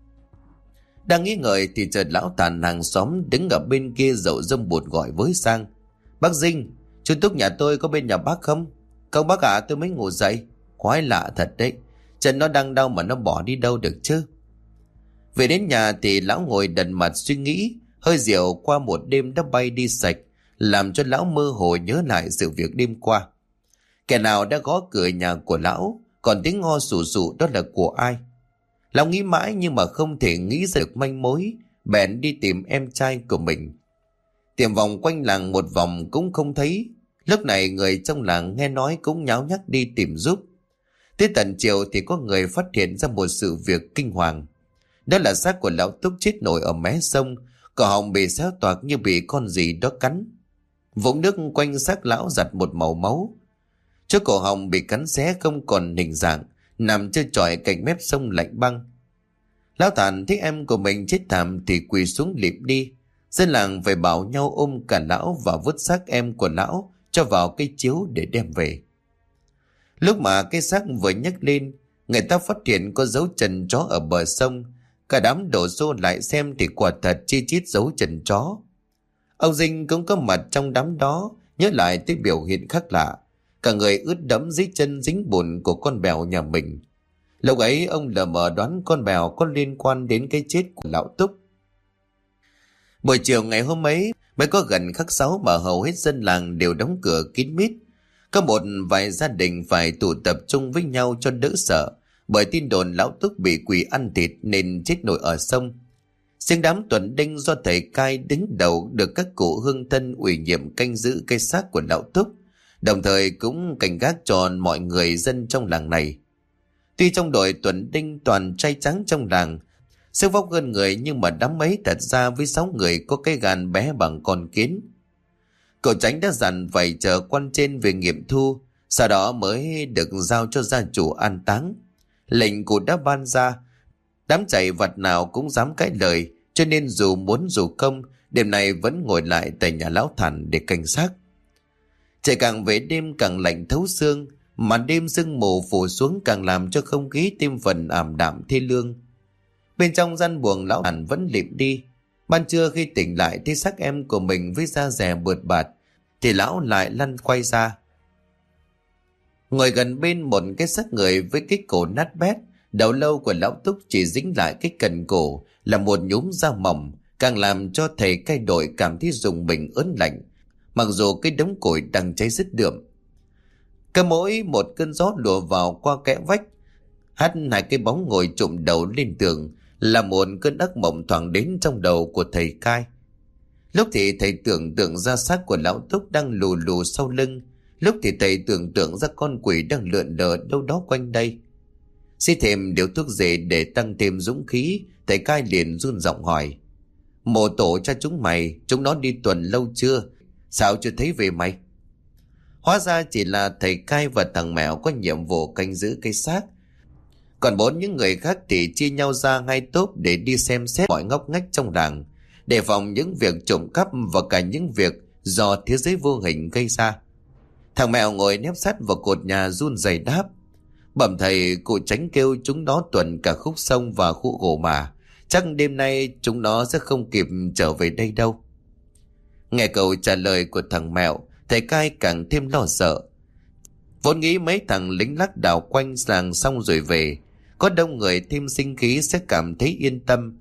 Đang nghĩ ngợi thì chợt lão Thản hàng xóm đứng ở bên kia dậu dâm bụt gọi với sang: Bác Dinh, chú Túc nhà tôi có bên nhà bác không? Không bác ạ, tôi mới ngủ dậy. Quái lạ thật đấy, chân nó đang đau mà nó bỏ đi đâu được chứ. Về đến nhà thì lão ngồi đần mặt suy nghĩ. Hơi rượu qua một đêm đã bay đi sạch, làm cho lão mơ hồ nhớ lại sự việc đêm qua. Kẻ nào đã gõ cửa nhà của lão, còn tiếng ho sù sụ đó là của ai? Lão nghĩ mãi nhưng mà không thể nghĩ ra được manh mối, bèn đi tìm em trai của mình. Tìm vòng quanh làng một vòng cũng không thấy. Lúc này người trong làng nghe nói cũng nháo nhác đi tìm giúp. Tới tận chiều thì có người phát hiện ra một sự việc kinh hoàng. Đó là xác của lão Túc chết nổi ở mé sông, cổ họng bị xé toạc như bị con gì đó cắn. Vũng nước quanh xác lão giặt một màu máu. Chỗ cổ họng bị cắn xé không còn hình dạng, nằm trơ trọi cạnh mép sông lạnh băng. Lão Thản thấy em của mình chết thảm thì quỳ xuống lịm đi. Dân làng phải bảo nhau ôm cả lão và vứt xác em của lão cho vào cây chiếu để đem về. Lúc mà cái xác vừa nhấc lên, người ta phát hiện có dấu chân chó ở bờ sông. Cả đám đổ xô lại xem thì quả thật chi chít dấu chân chó. Ông Dinh cũng có mặt trong đám đó, nhớ lại tới biểu hiện khác lạ. Cả người ướt đẫm dưới chân dính bùn của con bèo nhà mình. Lúc ấy ông lờ mờ đoán con bèo có liên quan đến cái chết của lão Túc. Buổi chiều ngày hôm ấy mới có gần khắc 6 mà hầu hết dân làng đều đóng cửa kín mít. Có một vài gia đình phải tụ tập trung với nhau cho đỡ sợ, bởi tin đồn lão Túc bị quỷ ăn thịt nên chết nổi ở sông. Riêng đám tuần đinh do thầy cai đứng đầu được các cụ hương thân ủy nhiệm canh giữ cái xác của lão Túc, đồng thời cũng cảnh gác cho mọi người dân trong làng này. Tuy trong đội tuần đinh toàn trai trắng trong làng, sức vóc hơn người, nhưng mà đám ấy thật ra với 6 người có cái gan bé bằng con kiến. Cậu Tránh đã dặn phải chờ quan trên về nghiệm thu, sau đó mới được giao cho gia chủ an táng. Lệnh cụ đã ban ra, đám chạy vặt nào cũng dám cãi lời, cho nên dù muốn dù không, đêm nay vẫn ngồi lại tại nhà lão Thản để canh xác. Trời càng về đêm càng lạnh thấu xương, mà đêm sương mù phủ xuống càng làm cho không khí thêm phần ảm đạm thê lương. Bên trong gian buồng lão Thản vẫn lịm đi. Ban trưa khi tỉnh lại thấy xác em của mình với da dẻ bượt bạt, thì lão lại lăn quay ra. Ngồi gần bên một cái xác người với cái cổ nát bét, đầu lâu của lão Túc chỉ dính lại cái cần cổ là một nhúm da mỏng, càng làm cho thầy cai đội cảm thấy rùng mình ớn lạnh, mặc dù cái đống củi đang cháy rứt đượm. Cứ mỗi một cơn gió lùa vào qua kẽ vách, hắt hai cái bóng ngồi trụm đầu lên tường, là một cơn ác mộng thoảng đến trong đầu của thầy cai. Lúc thì thầy tưởng tượng ra xác của lão Túc đang lù lù sau lưng, lúc thì thầy tưởng tượng ra con quỷ đang lượn lờ đâu đó quanh đây. Xí thêm điếu thuốc rể để tăng thêm dũng khí, thầy cai liền run giọng hỏi: Mộ tổ cha chúng mày, chúng nó đi tuần lâu chưa? Sao chưa thấy về mày? Hóa ra chỉ là thầy cai và thằng Mèo có nhiệm vụ canh giữ cái xác, còn 4 những người khác thì chia nhau ra hai tốp để đi xem xét mọi ngóc ngách trong làng, đề phòng những việc trộm cắp và cả những việc do thế giới vô hình gây ra. Thằng Mèo ngồi nép sát vào cột nhà run rẩy đáp: Bẩm thầy, cụ Tránh kêu chúng nó tuần cả khúc sông và khu gỗ mà, chắc đêm nay chúng nó sẽ không kịp trở về đây đâu. Nghe câu trả lời của thằng Mèo, thầy cai càng thêm lo sợ. Vốn nghĩ mấy thằng lính lắc đảo quanh làng xong rồi về, có đông người thêm sinh khí sẽ cảm thấy yên tâm.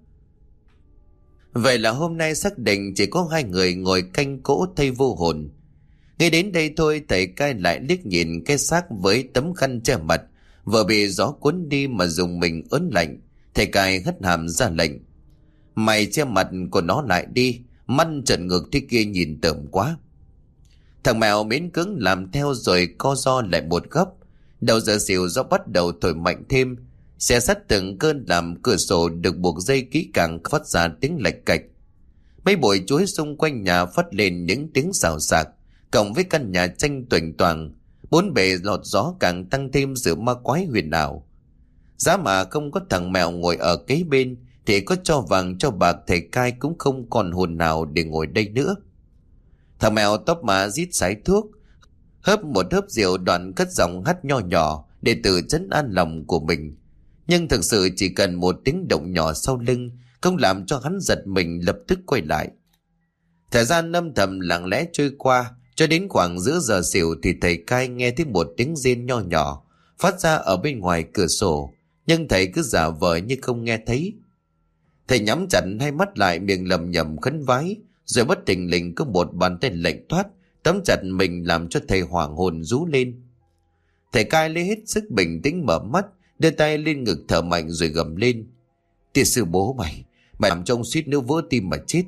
Vậy là hôm nay xác định chỉ có 2 người ngồi canh cỗ thây vô hồn. Ngay đến đây thôi, thầy cai lại liếc nhìn cái xác với tấm khăn che mặt, vừa bị gió cuốn đi mà dùng mình ớn lạnh. Thầy cai hất hàm ra lệnh: Mày che mặt của nó lại đi, mắt trợn ngược thế kia nhìn tởm quá. Thằng Mèo miễn cưỡng làm theo rồi co ro lại một góc. Đầu giờ xỉu gió bắt đầu thổi mạnh thêm, xé sắt từng cơn làm cửa sổ được buộc dây kỹ càng phát ra tiếng lạch cạch. Mấy bụi chuối xung quanh nhà phát lên những tiếng xào xạc, cộng với căn nhà tranh toành toàng, 4 bề lọt gió càng tăng thêm sự ma quái huyền ảo. Giá mà không có thằng Mèo ngồi ở kế bên thì có cho vàng cho bạc thầy cai cũng không còn hồn nào để ngồi đây nữa. Thằng Mèo tóc má rít sái thuốc, hớp một hớp rượu, đoạn cất giọng hắt nho nhỏ để tự trấn an lòng của mình. Nhưng thực sự chỉ cần một tiếng động nhỏ sau lưng không làm cho hắn giật mình, lập tức quay lại. Thời gian âm thầm lặng lẽ trôi qua, cho đến khoảng giữa giờ xỉu thì thầy cai nghe thấy một tiếng rên nho nhỏ phát ra ở bên ngoài cửa sổ, nhưng thầy cứ giả vờ như không nghe thấy. Thầy nhắm chặt hai mắt lại, miệng lầm nhầm khấn vái, rồi bất thình lình có một bàn tay lạnh toát tóm chặt mình làm cho thầy hoảng hồn rú lên. Thầy cai lấy hết sức bình tĩnh mở mắt, đưa tay lên ngực thở mạnh rồi gầm lên: Tiệt sư bố mày làm cho ông suýt nữa vỡ tim mà chết.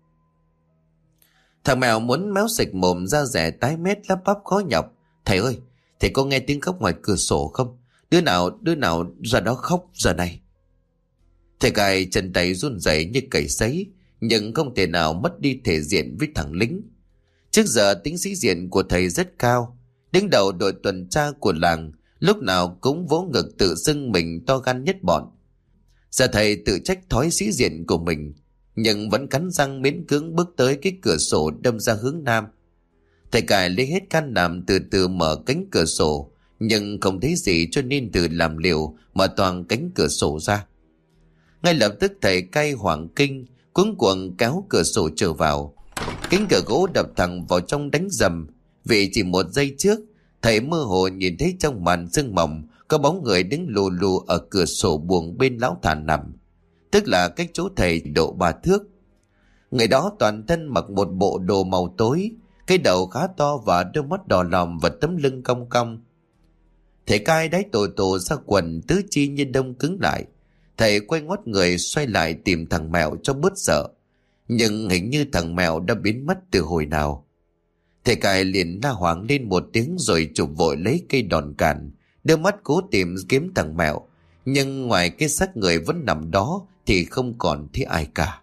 Thằng Mèo muốn méo sạch mồm, da dẻ tái mét lắp bắp khó nhọc: Thầy ơi, thầy có nghe tiếng khóc ngoài cửa sổ không? Đứa nào ra đó khóc giờ này? Thầy cai chân tay run rẩy như cầy sấy, nhưng không thể nào mất đi thể diện với thằng lính. Trước giờ tính sĩ diện của thầy rất cao, đứng đầu đội tuần tra của làng, lúc nào cũng vỗ ngực tự xưng mình to gan nhất bọn. Giờ thầy tự trách thói sĩ diện của mình, nhưng vẫn cắn răng miễn cưỡng bước tới cái cửa sổ đâm ra hướng nam. Thầy cài lấy hết can đảm từ từ mở cánh cửa sổ, nhưng không thấy gì cho nên từ làm liều mở toàn cánh cửa sổ ra. Ngay lập tức thầy cai hoảng kinh, cuống cuồng kéo cửa sổ trở vào. Cánh cửa gỗ đập thẳng vào trong đánh rầm. Vì chỉ một giây trước, thầy mơ hồ nhìn thấy trong màn sương mỏng có bóng người đứng lù lù ở cửa sổ buồng bên lão Thản nằm, tức là cách chỗ thầy độ 3 thước. Người đó toàn thân mặc một bộ đồ màu tối, cái đầu khá to và đôi mắt đỏ lòm và tấm lưng cong cong. Thầy cai đáy tổ ra quần, tứ chi như đông cứng lại. Thầy quay ngoắt người xoay lại tìm thằng Mèo cho bớt sợ, nhưng hình như thằng Mèo đã biến mất từ hồi nào. Thầy cai liền la hoảng lên một tiếng rồi chụp vội lấy cây đòn cản, đưa mắt cố tìm kiếm thằng Mèo, nhưng ngoài cái xác người vẫn nằm đó thì không còn thấy ai cả.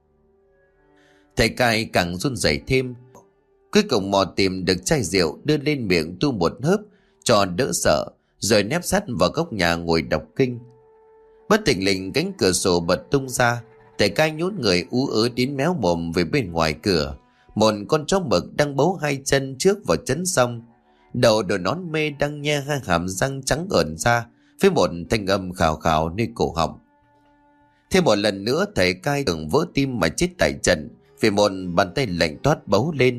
Thầy cai càng run rẩy thêm. Cuối cùng mò tìm được chai rượu, đưa lên miệng tu một hớp cho đỡ sợ, rồi nép sát vào góc nhà ngồi đọc kinh. Bất thình lình cánh cửa sổ bật tung ra. Thầy cai nhún người ú ớ đến méo mồm về bên ngoài cửa. Một con chó mực đang bấu hai chân trước vào chấn song, đầu đội nón mê đang nhe hai hàm răng trắng ẩn ra với một thanh âm khào khào nơi cổ họng. Thêm một lần nữa thầy cai tưởng vỡ tim mà chết tại trận vì một bàn tay lạnh toát bấu lên.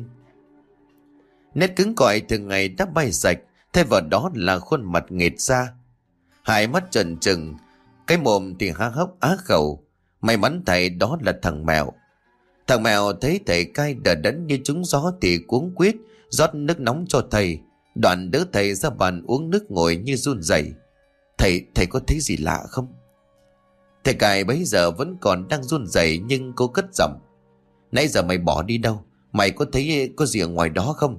Nét cứng cỏi thường ngày đã bay sạch, thay vào đó là khuôn mặt nghệt ra, hai mắt trần trừng, cái mồm thì há hốc á khẩu. May mắn thầy đó là thằng Mèo. Thằng Mèo thấy thầy cai đờ đẫn như trúng gió thì cuống quýt rót nước nóng cho thầy, đoạn đỡ thầy ra bàn uống nước ngồi như run rẩy. Thầy có thấy gì lạ không? Thầy cai bấy giờ vẫn còn đang run rẩy nhưng cô cất giọng: Nãy giờ mày bỏ đi đâu? Mày có thấy có gì ở ngoài đó không?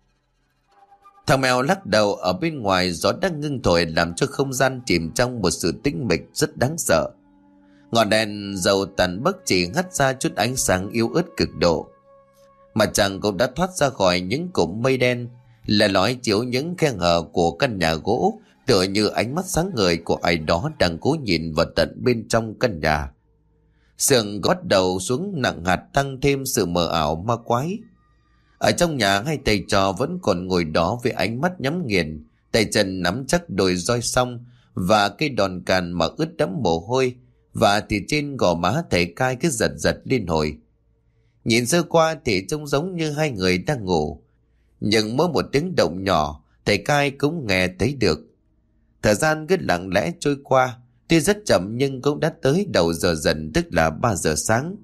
Thằng Mèo lắc đầu. Ở bên ngoài gió đang ngưng thổi làm cho không gian chìm trong một sự tĩnh mịch rất đáng sợ. Ngọn đèn dầu tàn bấc chỉ hắt ra chút ánh sáng yếu ớt cực độ. Mặt trăng cũng đã thoát ra khỏi những cụm mây đen, lẻ lói chiếu những khe hở của căn nhà gỗ, tựa như ánh mắt sáng ngời của ai đó đang cố nhìn vào tận bên trong căn nhà. Sương gót đầu xuống nặng hạt tăng thêm sự mờ ảo ma quái. Ở trong nhà hai thầy trò vẫn còn ngồi đó với ánh mắt nhắm nghiền, tay chân nắm chắc đồi roi song và cây đòn càn mà ướt đẫm mồ hôi, và thì trên gò má thầy cai cứ giật giật liên hồi. Nhìn sơ qua thì trông giống như hai người đang ngủ, nhưng mỗi một tiếng động nhỏ thầy cai cũng nghe thấy được. Thời gian cứ lặng lẽ trôi qua, tuy rất chậm nhưng cũng đã tới đầu giờ dần, tức là 3 giờ sáng.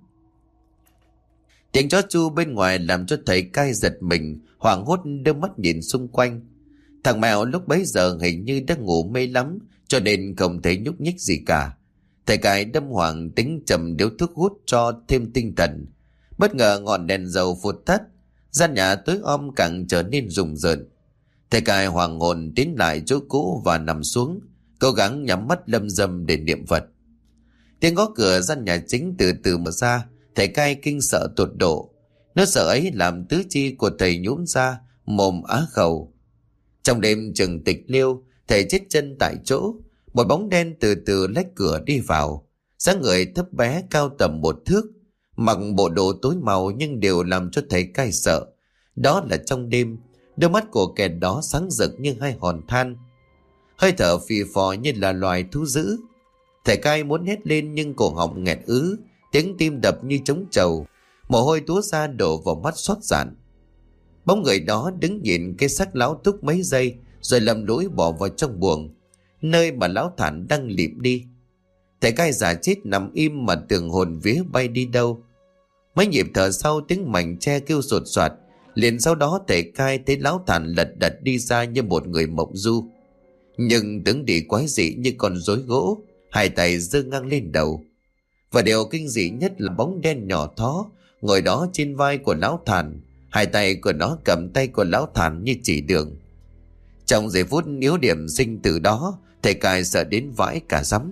Tiếng chó chu bên ngoài làm cho thầy cai giật mình, hoảng hốt đưa mắt nhìn xung quanh. Thằng Mèo lúc bấy giờ hình như đã ngủ mê lắm, cho nên không thấy nhúc nhích gì cả. Thầy cai đâm hoàng tính chầm điếu thuốc hút cho thêm tinh thần. Bất ngờ ngọn đèn dầu phụt tắt, gian nhà tối om càng trở nên rùng rợn. Thầy cai hoàng hồn tiến lại chỗ cũ và nằm xuống, cố gắng nhắm mắt lâm râm để niệm Phật. Tiếng gõ cửa gian nhà chính từ từ mở ra. Thầy cai kinh sợ tột độ. Nỗi sợ ấy làm tứ chi của thầy nhũn ra, mồm á khẩu. Trong đêm chừng tịch liêu, thầy chết chân tại chỗ. Một bóng đen từ từ lách cửa đi vào, dáng người thấp bé cao tầm 1 thước, mặc bộ đồ tối màu nhưng đều làm cho thầy cai sợ. Đó là trong đêm, đôi mắt của kẻ đó sáng rực như hai hòn than, hơi thở phì phò như là loài thú dữ. Thầy cai muốn hét lên nhưng cổ họng nghẹt ứ, tiếng tim đập như trống trầu, mồ hôi túa ra đổ vào mắt xót giản. Bóng người đó đứng nhìn cái xác lão Thúc mấy giây rồi lầm lũi bỏ vào trong buồng, nơi mà lão Thản đang lịm đi. Thầy cai giả chết nằm im mà tưởng hồn vía bay đi đâu. Mấy nhịp thở sau tiếng mảnh tre kêu sột soạt, liền sau đó thầy cai thấy lão Thản lật đật đi ra như một người mộng du, nhưng tướng đi quái dị như con rối gỗ, hai tay giơ ngang lên đầu. Và điều kinh dị nhất là bóng đen nhỏ thó ngồi đó trên vai của lão Thản, hai tay của nó cầm tay của lão Thản như chỉ đường. Trong giây phút yếu điểm sinh tử đó, thầy cai sợ đến vãi cả rắm.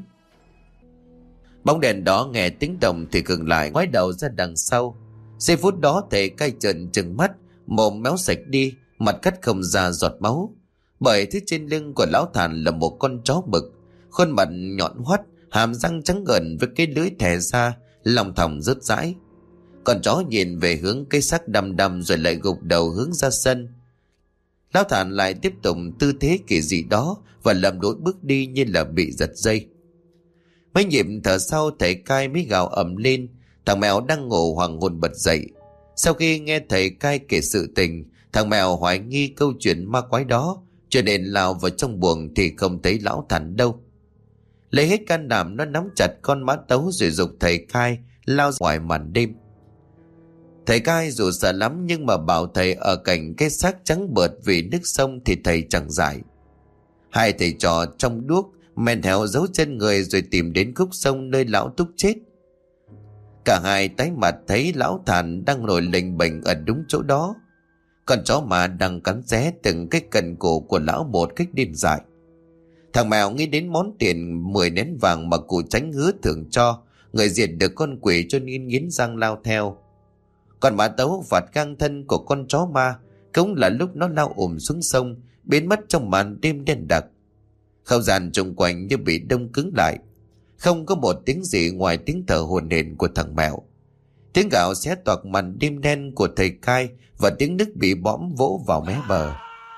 Bóng đèn đó nghe tiếng động thì ngừng lại, ngoái đầu ra đằng sau. Giây phút đó thầy cai trợn trừng mắt, mồm méo sạch đi, mặt cắt không ra giọt máu. Bởi thứ trên lưng của lão Thản là một con chó mực, khuôn mặt nhọn hoắt, hàm răng trắng ngần với cái lưỡi thè ra, lòng thòng rớt rãi. Con chó nhìn về hướng cái xác đăm đăm rồi lại gục đầu hướng ra sân. Lão Thản lại tiếp tục tư thế kỳ dị đó và lầm lũi bước đi như là bị giật dây. Mấy nhịp thở sau thầy cai mới gào ầm lên. Thằng Mèo đang ngủ hoàng hồn bật dậy. Sau khi nghe thầy cai kể sự tình, thằng Mèo hoài nghi câu chuyện ma quái đó, cho nên lao vào trong buồng thì không thấy lão Thản đâu. Lấy hết can đảm, nó nắm chặt con mã tấu rồi giục thầy cai lao ra ngoài màn đêm. Thầy cai dù sợ lắm nhưng mà bảo thầy ở cạnh cái xác trắng bợt vì nước sông thì thầy chẳng giải. Hai thầy trò trong đuốc men theo dấu chân người rồi tìm đến khúc sông nơi lão Túc chết. Cả hai tái mặt thấy lão Thản đang nổi lềnh bềnh ở đúng chỗ đó. Con chó mà đang cắn xé từng cái cần cổ của lão một cách điên dại. Thằng Mèo nghĩ đến món tiền 10 nén vàng mà cụ Tránh hứa thưởng cho người diệt được con quỷ, cho nên nghiến răng lao theo. Còn mã tấu vạt ngang thân của con chó ma cũng là lúc nó lao xuống sông, biến mất trong màn đêm đen đặc. Không gian xung quanh như bị đông cứng lại, không có một tiếng gì ngoài tiếng thở hổn hển của thằng Mèo, tiếng gào xé toạc màn đêm đen của thầy cai và tiếng nước bị bõm vỗ vào mé bờ.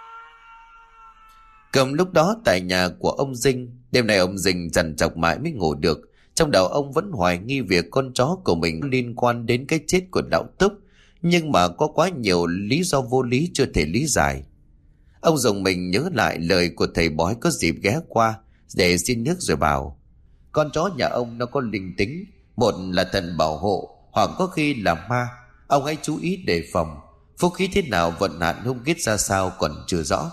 Cầm lúc đó tại nhà của ông Dinh, đêm nay ông Dinh trằn trọc mãi mới ngủ được. Trong đầu ông vẫn hoài nghi việc con chó của mình liên quan đến cái chết của lão Túc, nhưng mà có quá nhiều lý do vô lý chưa thể lý giải. Ông dùng mình nhớ lại lời của thầy bói có dịp ghé qua để xin nước rồi bảo: con chó nhà ông nó có linh tính, một là thần bảo hộ hoặc có khi là ma. Ông hãy chú ý đề phòng, phúc khí thế nào vận hạn hung kết ra sao còn chưa rõ.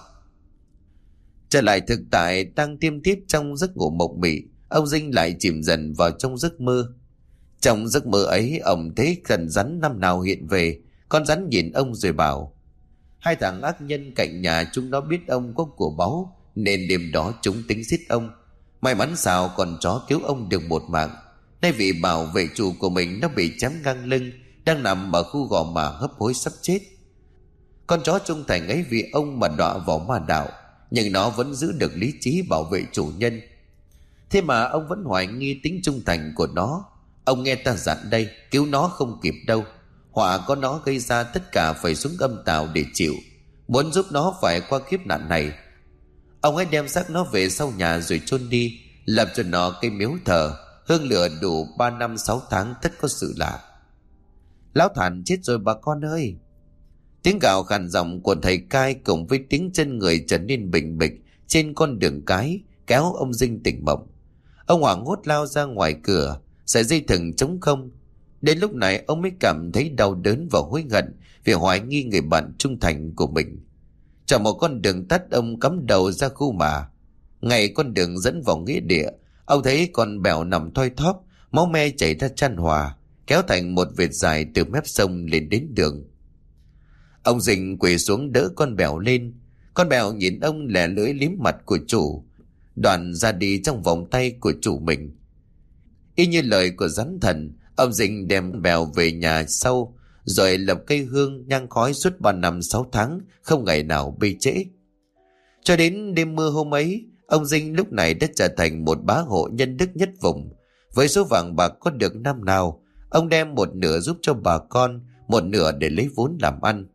Trở lại thực tại đang tiêm tiếp trong giấc ngủ mộng mị, ông Dinh lại chìm dần vào trong giấc mơ. Trong giấc mơ ấy, ông thấy con rắn năm nào hiện về. Con rắn nhìn ông rồi bảo: hai thằng ác nhân cạnh nhà chúng nó biết ông có của báu nên đêm đó chúng tính giết ông. May mắn sao con chó cứu ông được một mạng. Nay vị bảo vệ chủ của mình nó bị chém ngang lưng, đang nằm ở khu Gò Mả hấp hối sắp chết. Con chó trung thành ấy vì ông mà đọa vào ma đạo, nhưng nó vẫn giữ được lý trí bảo vệ chủ nhân. Thế mà ông vẫn hoài nghi tính trung thành của nó. Ông nghe ta dặn đây, cứu nó không kịp đâu. Họa có nó gây ra, tất cả phải xuống âm tào để chịu. Muốn giúp nó phải qua kiếp nạn này, ông hãy đem xác nó về sau nhà rồi chôn đi, làm cho nó cây miếu thờ, hương lửa đủ 3 năm 6 tháng tất có sự lạ. Lão Thản chết rồi bà con ơi. Tiếng gào khàn giọng của thầy cai cùng với tiếng chân người trở nên bình bịch trên con đường cái kéo ông Dinh tỉnh mộng. Ông hoảng hốt lao ra ngoài cửa, sợi dây thừng trống không. Đến lúc này ông mới cảm thấy đau đớn và hối hận vì hoài nghi người bạn trung thành của mình. Chọn một con đường tắt, ông cắm đầu ra khu Mả. Ngay con đường dẫn vào nghĩa địa, ông thấy con bèo nằm thoi thóp, máu me chảy ra chan hòa, kéo thành một vệt dài từ mép sông lên đến đường. Ông Dinh quỳ xuống đỡ con bèo lên. Con bèo nhìn ông lẻ lưỡi liếm mặt của chủ, đoạn ra đi trong vòng tay của chủ mình. Y như lời của rắn thần, ông Dinh đem bèo về nhà sau, rồi lập cây hương nhang khói suốt 3 năm 6 tháng, không ngày nào bê trễ. Cho đến đêm mưa hôm ấy, ông Dinh lúc này đã trở thành một bá hộ nhân đức nhất vùng. Với số vàng bạc có được năm nào, ông đem một nửa giúp cho bà con, một nửa để lấy vốn làm ăn.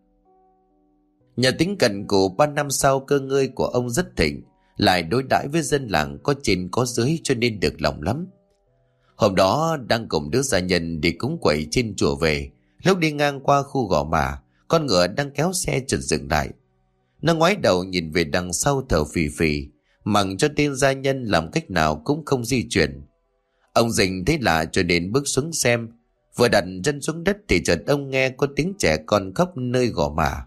Nhờ tính cần cù, 3 năm sau cơ ngơi của ông rất thịnh, lại đối đãi với dân làng có trên có dưới cho nên được lòng lắm. Hôm đó đang cùng đứa gia nhân đi cúng quẩy trên chùa về, lúc đi ngang qua khu Gò Mả, con ngựa đang kéo xe chợt dừng lại. Nó ngoái đầu nhìn về đằng sau thở phì phì, mặc cho tên gia nhân làm cách nào cũng không di chuyển. Ông Dình thấy lạ cho nên bước xuống xem. Vừa đặt chân xuống đất thì chợt ông nghe có tiếng trẻ con khóc nơi Gò Mả.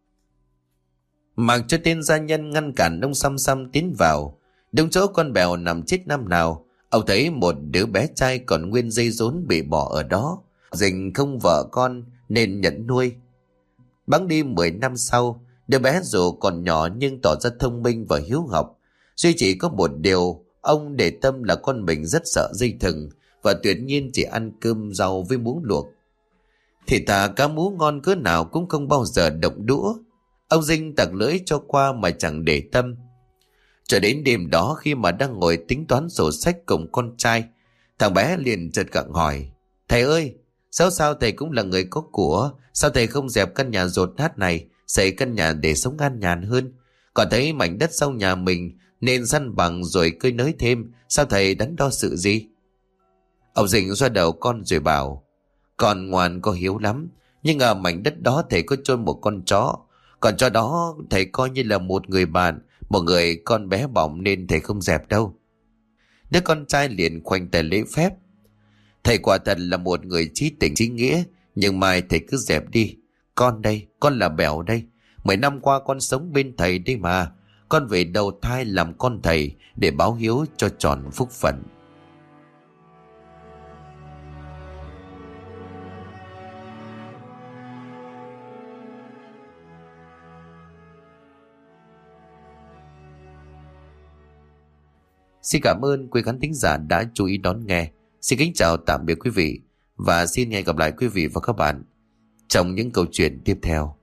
Mặc cho tên gia nhân ngăn cản ông xăm xăm tiến vào. Đúng chỗ con bèo nằm chết năm nào, ông thấy một đứa bé trai còn nguyên dây rốn bị bỏ ở đó. Dình không vợ con nên nhận nuôi. Bẵng đi 10 năm sau, đứa bé dù còn nhỏ nhưng tỏ ra thông minh và hiếu học. Duy chỉ có một điều ông để tâm là con mình rất sợ dây thừng và tuyệt nhiên chỉ ăn cơm rau với muống luộc. Thì thà cá mú ngon cỡ nào cũng không bao giờ động đũa. Ông Dinh tặc lưỡi cho qua mà chẳng để tâm. Cho đến đêm đó, khi mà đang ngồi tính toán sổ sách cùng con trai, thằng bé liền chợt gặng hỏi: "Thầy ơi, sao thầy cũng là người có của, sao thầy không dẹp căn nhà dột nát này, xây căn nhà để sống an nhàn hơn? Còn thấy mảnh đất sau nhà mình nên săn bằng rồi cơi nới thêm, sao thầy đắn đo sự gì?" Ông Dình xoa đầu con rồi bảo: Con ngoan có hiếu lắm, nhưng ở mảnh đất đó thầy có chôn một con chó. Con chó đó thầy coi như là một người bạn, một người con bé bỏng, nên thầy không dẹp đâu. Đứa con trai liền khoanh tay lễ phép: Thầy quả thật là một người chí tình chí nghĩa, nhưng mai thầy cứ dẹp đi. Con đây, con là Bẻo đây. 10 năm qua con sống bên thầy đây mà. Con về đầu thai làm con thầy để báo hiếu cho tròn phúc phận. Xin cảm ơn quý khán thính giả đã chú ý đón nghe. Xin kính chào tạm biệt quý vị và xin hẹn gặp lại quý vị và các bạn trong những câu chuyện tiếp theo.